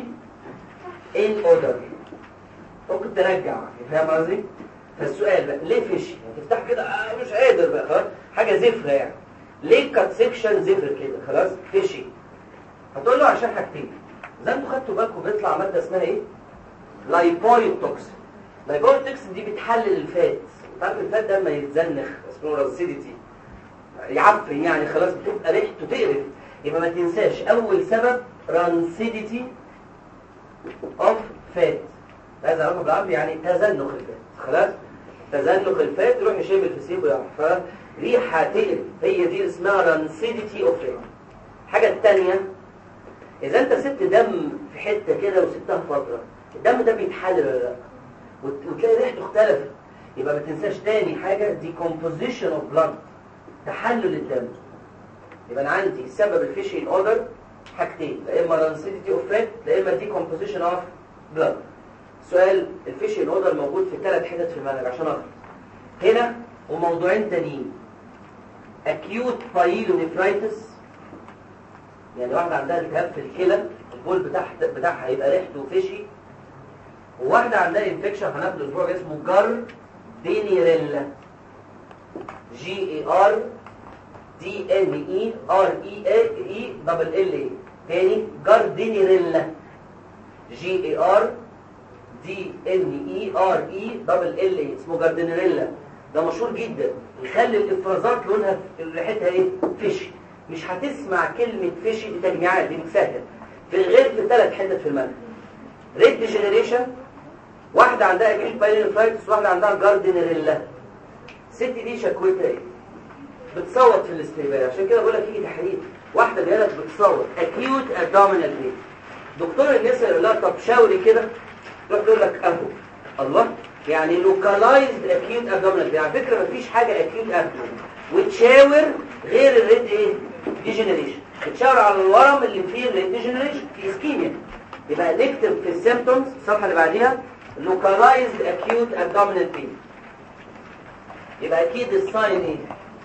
ان اودر، ممكن ترجع. فاهم قصدي؟ فالسؤال بقى ليه فيشي؟ يعني تفتح كده آه مش قادر بقى، خلاص حاجه زفره يعني. ليه كات سيكشن زفر كده؟ خلاص فيشي. هتقول له عشان حاجتين. زي انتوا خدتوا بالكم بيطلع ماده اسمها ايه؟ لايبويد توكسين. لايبويد توكسين دي بتحلل الفات. تعرف الفات ده لما يتزنخ اسمه راسيديتي، يعفن يعني، خلاص بتبقى ريحته تقرف. يبقى ما تنساش اول سبب رانسيديتي اوف فات. هذا علاقه بالعربي يعني تزنخ الفات. خلاص، تزنخ الفات يروح يشم الفسيخ ويعرف ريحه تقرف. هي دي اسمها رانسيديتي اوف فات. الحاجه الثانيه، اذا انت سبت دم في حته كده وسبتها فتره، الدم ده بيتحلل ولا لا؟ وتلاقي ريحته اختلفت. يبقى ما تنساش تاني حاجه decomposition of blood، تحلل الدم. يبقى انا عندي سبب الفيشي ان اودر حاجتين، لا اما رانسيديتي اوف فات، لا اما decomposition of blood. سؤال، الفيشي ان اودر موجود في ثلاث حتت في المنهج عشان اخلص هنا، وموضوعين تانيين. acute pyelonephritis، يعني واحده عندها التهاب في الكلى، البول بتاعها بتاعها هيبقى ريحته فيشي. وواحده عندها انفكشن هناخده الاسبوع اسمه جاردينيريلا، جي اي ار دي ان اي ار اي اي دبل ال اي. تاني جاردينيريلا، جي اي ار دي ان اي ار اي دبل ال اي، اسمه جاردينيريلا. ده مشهور جدا، يخلي الافرازات لونها ريحتها ايه؟ فيشي. مش هتسمع كلمه فيشي دي تجميعات، دي متسهل في غير في ثلاث حتت في المنهج. ريد ديجنريشن، واحده عندها اكيوت بايلونيفرايتس، واحده عندها جاردينيريلا. الست دي شكوتها ايه؟ بتصوت في الاستقبال. عشان كده بقول لك يجي تحليل، واحده جايه لك بتصوت اكيوت ابدومينال بين. دكتور النساء يقول لها طب شاوري كده، تروح تقول لك اهو. الله، يعني لوكالايزد اكيوت ابدومينال بين. على فكره مفيش حاجه اكيوت ابدومينال وتشاور غير الريد ايه؟ ديجنريشن. تشاور على الورم اللي فيه الريد ديجنريشن في اسكيميا. يبقى نكتب في السيمبتومز الصفحه اللي بعديها localized acute abdominal pain. يبقى اكيد الساين ايه؟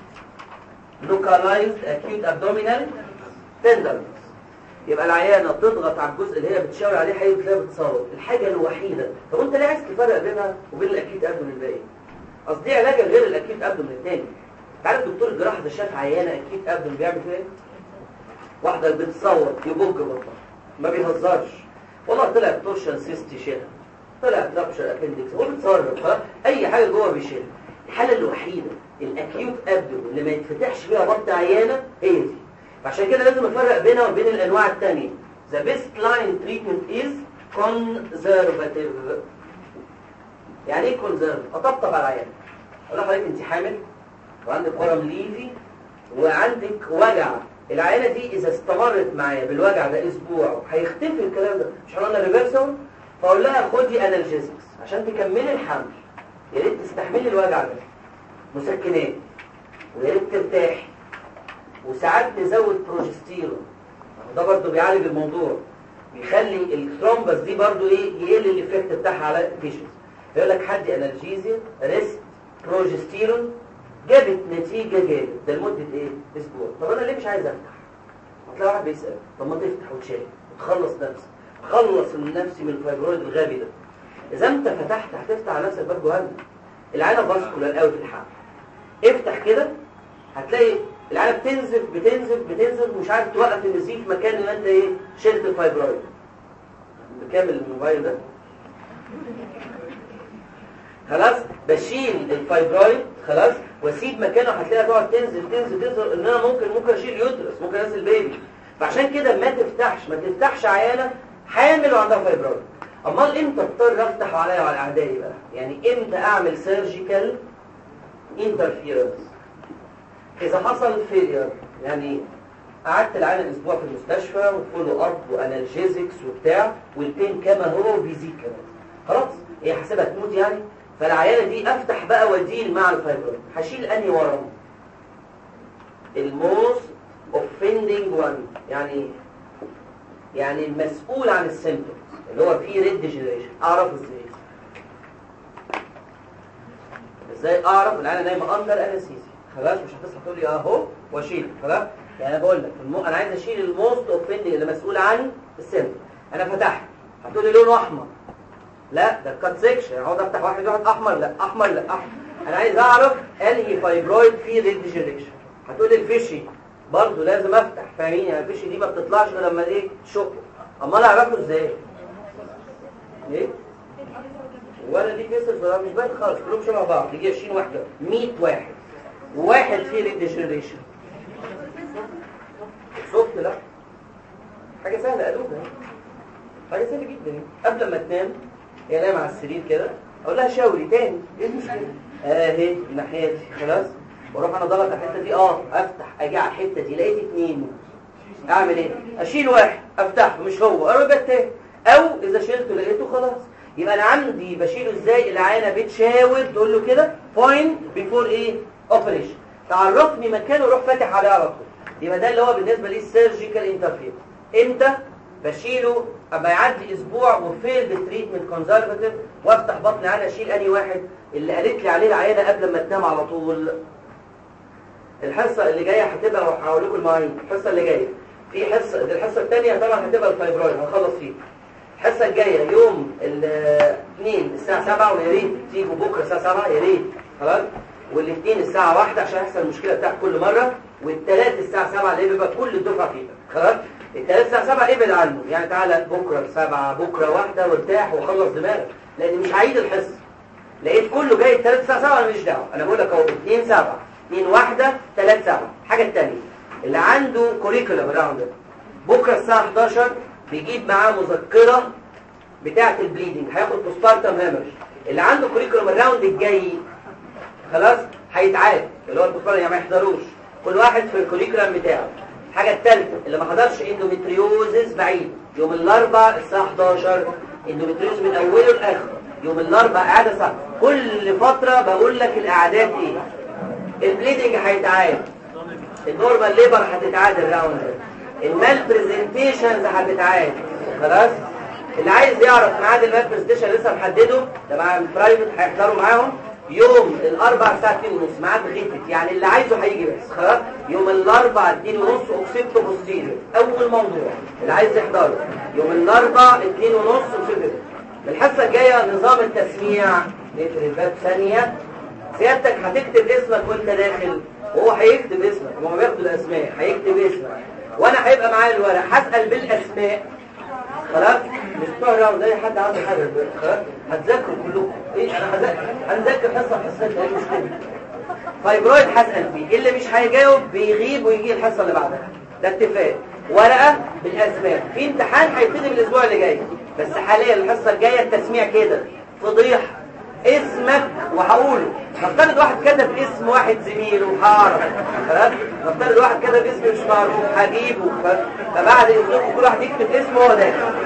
localized acute abdominal tenderness. يبقى العيانه تضغط على الجزء اللي هي بتشاور عليه، حقيقي تلاقيها بتصوت. الحاجه الوحيده، طب انت ليه عايز تفرق بينها وبين الاكيوت ابدومين الباقي؟ قصدي علاج غير الاكيوت ابدومين الثاني. عارف دكتور الجراحه ده شاف عيانه اكيوت ابدومين بيعمل فيها ايه؟ واحده بتصوت يبج بطنها، ما بيهزرش، والله طلع تورشن سيست يشيلها، طلع رابشر ابندكس، هو بيتصرف خلاص، اي حاجه جوه بيشيلها. الحاله الوحيده الاكيوت ابدومين اللي ما يتفتحش فيها بطن عيانه هي دي. فعشان كده لازم نفرق بينها وبين الانواع الثانيه. The best line treatment is conservative. يعني ايه conservative؟ اطبطب على العيان، اقول لحضرتك انت حامل وعندك ورم ليفي وعندك وجع. العينه دي اذا استمرت معايا بالوجع ده اسبوع هيختفي الكلام ده، مش هنقول لها ريفرسال. فاقول لها خدي انالجيزكس عشان تكملي الحمل، يا ريت تستحملي الوجع ده، مسكنات، ويا ريت ترتاحي، وساعات نزود بروجستيرون، ده برضه بيعالج الموضوع، بيخلي الثرومبس دي برضه ايه؟ يقل الايفكت بتاعها على البيشنت. يقول لك حدي انالجيزيا، ريست، بروجستيرون، جابت نتيجه جابت ده لمده ايه؟ اسبوع. طب انا ليه مش عايز افتح؟ هتلاقي واحد بيسال، طب ما تفتح وتشيل وتخلص نفسك، خلص من نفسي من الفايبرويد الغبي ده. اذا انت فتحت هتفتح على نفسك باب جهنم. العينه فاسكولار قوي في الحمل، افتح كده هتلاقي العينه بتنزف بتنزف بتنزف ومش عارف توقف النزيف مكان اللي انت ايه شلت الفايبرويد. بكامل الموبايل ده خلاص بشيل الفايبرويد خلاص واسيب مكانه، هتلاقيها تقعد تنزل تنزل تنزل ان انا ممكن ممكن اشيل يوترس، ممكن انزل بيبي. فعشان كده ما تفتحش ما تفتحش عيانه حامل وعندها فايبرويد. امال امتى اضطر افتح عليا وعلى اعدائي بقى؟ يعني امتى اعمل سيرجيكال انترفيرنس؟ اذا حصل فيلير، يعني قعدت العيانه اسبوع في المستشفى وفولو اب وانالجيزكس وبتاع والبين كما هو بيزيد كمان، خلاص هي حاسبها تموت يعني. فالعيانه دي افتح بقى واديل مع الفايبرويد. هشيل انهي ورم؟ الموست اوفندنج وان، يعني يعني المسؤول عن السيمبتومز اللي هو فيه ريد ديجنريشن. اعرف ازاي؟ ازاي اعرف العيانه نايمه اندر انستيزيا؟ خلاص مش هتصحى تقول لي اهو واشيل، خلاص يعني انا بقول لك المو... انا عايز اشيل الموست اوفندنج اللي مسؤول عن السيمبتوم. انا فتحت هتقول لي لونه احمر، لا ده كات سيكشن، اقعد افتح واحد واحد احمر لا احمر لا احمر. انا عايز اعرف انهي فايبرويد فيه ريد ديجنريشن. هتقول لي الفيشي برضه لازم افتح، فاهمين؟ يعني الفيشي دي ما بتطلعش غير لما ايه تشق. امال اعرفه ازاي؟ ايه ولا دي فيسز ولا مش باين خالص، كلهم شبه بعض. يجي عشرين واحده مية واحد وواحد فيه ريد ديجنريشن. شفت؟ لا حاجه سهله قالوها، حاجه سهله جدا. قبل ما تنام هي نايمه على السرير كده اقول لها شاوري تاني، ايه المشكله؟ اهي من ناحيتي خلاص، واروح انا ضغط على الحته دي، اه افتح اجي على الحته دي لقيت اتنين، اعمل ايه؟ اشيل واحد افتحه مش هو اروح التاني، او اذا شلته لقيته خلاص. يبقى انا عندي بشيله ازاي؟ العينه بتشاور تقول له كده بوينت بيفور ايه اوبريشن، تعرفني مكانه وروح فاتح عليه على طول. يبقى ده اللي هو بالنسبه لي السيرجيكال انترفير. امتى بشيله؟ اما يعدي اسبوع وفيلد تريتمنت كونزرفاتيف وافتح بطني على اشيل انهي واحد اللي قالت لي عليه العيانه قبل ما تنام على طول. الحصه اللي جايه هتبقى هقول لكم المواعيد. الحصه اللي جايه في حصه، الحصه الثانيه طبعا هتبقى الفايبرويد هنخلص فيه. الحصه الجايه يوم الاثنين الساعه سبعة، ويا ريت تيجوا بكره الساعه سبعة يا ريت خلاص، والاثنين الساعه واحدة عشان يحصل المشكله بتاعت كل مره، والثلاث الساعه سبعة اللي بيبقى كل الدفعه فيها خلاص. الثلاث الساعه سبعة ابعد عنه، يعني تعالى بكره سبعة بكره واحده وارتاح وخلص دماغك، لان مش هعيد الحصه. لقيت كله جاي الثلاث الساعه سبعة انا ماليش دعوه، انا بقول لك اهو اثنين سبعة اثنين واحدة ثلاثة سبعة. الحاجه الثانيه اللي عنده كوريكولم راوند بكره الساعه حداشر بيجيب معاه مذكره بتاعه البليدنج، هياخد بوستبارتم هامرج. اللي عنده كوريكولم الراوند الجاي خلاص هيتعاد، اللي هو البوستبارتم يعني ما يحضروش، كل واحد في الكوريكولم بتاعه. الحاجه الثالثه اللي ما حضرش اندوميتريوزس بعيد يوم الاربعاء الساعه حداشر، اندوميتريوز من اوله لاخره يوم الاربعاء قاعده ساعه. كل فتره بقول لك الاعداد ايه. البليدنج هيتعاد، النورمال ليبر هتتعاد الراوند ده، المال برزنتيشنز هتتعاد خلاص. اللي عايز يعرف ميعاد المال برزنتيشن لسه محدده ده مع البرايفت هيحضروا معاهم يوم الاربعاء الساعه اتنين ونص، ميعاد غيفت يعني اللي عايزه هيجي بس خلاص. يوم الاربعاء اتنين ونص اوكسيبتو بوستيريور اول موضوع اللي عايز يحضره يوم الاربعاء اتنين ونص اوكسيبتو. الحصه الجايه نظام التسميع. نقفل الباب ثانيه. سيادتك هتكتب اسمك وانت داخل، وهو هيكتب اسمك، وهو بياخد الاسماء هيكتب اسمك، وانا هيبقى معايا الورق هسال بالاسماء خلاص. مش بتوع راوند زي حد عنده حاجه خلاص. هتذاكروا كلكم ايه؟ انا هذاكر هنذاكر حصه حصتين ايه المشكله؟ فايبرويد هسال فيه، اللي مش هيجاوب بيغيب ويجي الحصه اللي بعدها، ده اتفاق. ورقه بالاسماء. في امتحان هيبتدي من الاسبوع اللي جاي، بس حاليا الحصه الجايه التسميع كده فضيحه. اسمك وهقوله، نفترض واحد كتب اسم واحد زميله وهعرف خلاص، نفترض واحد كتب اسم مش معروف هجيبه، فبعد اذنكم كل واحد يكتب اسمه وهو داخل.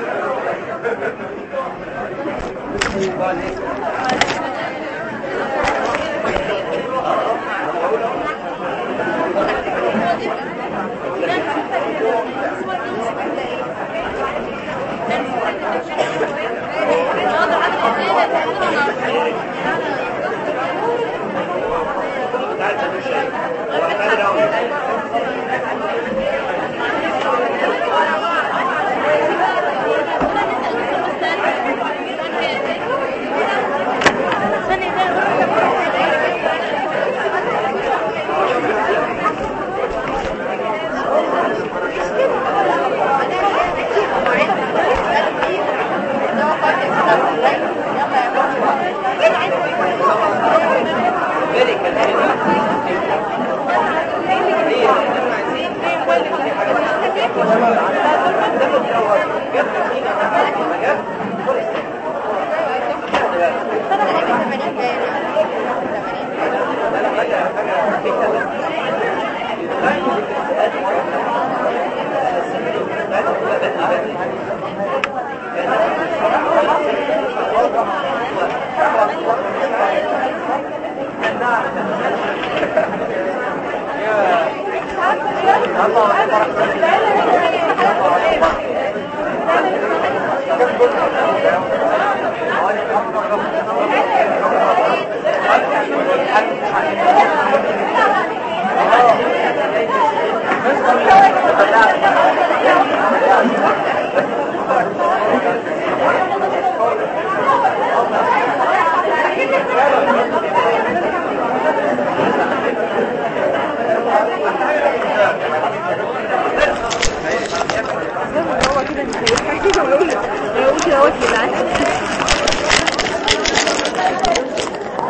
جبت مين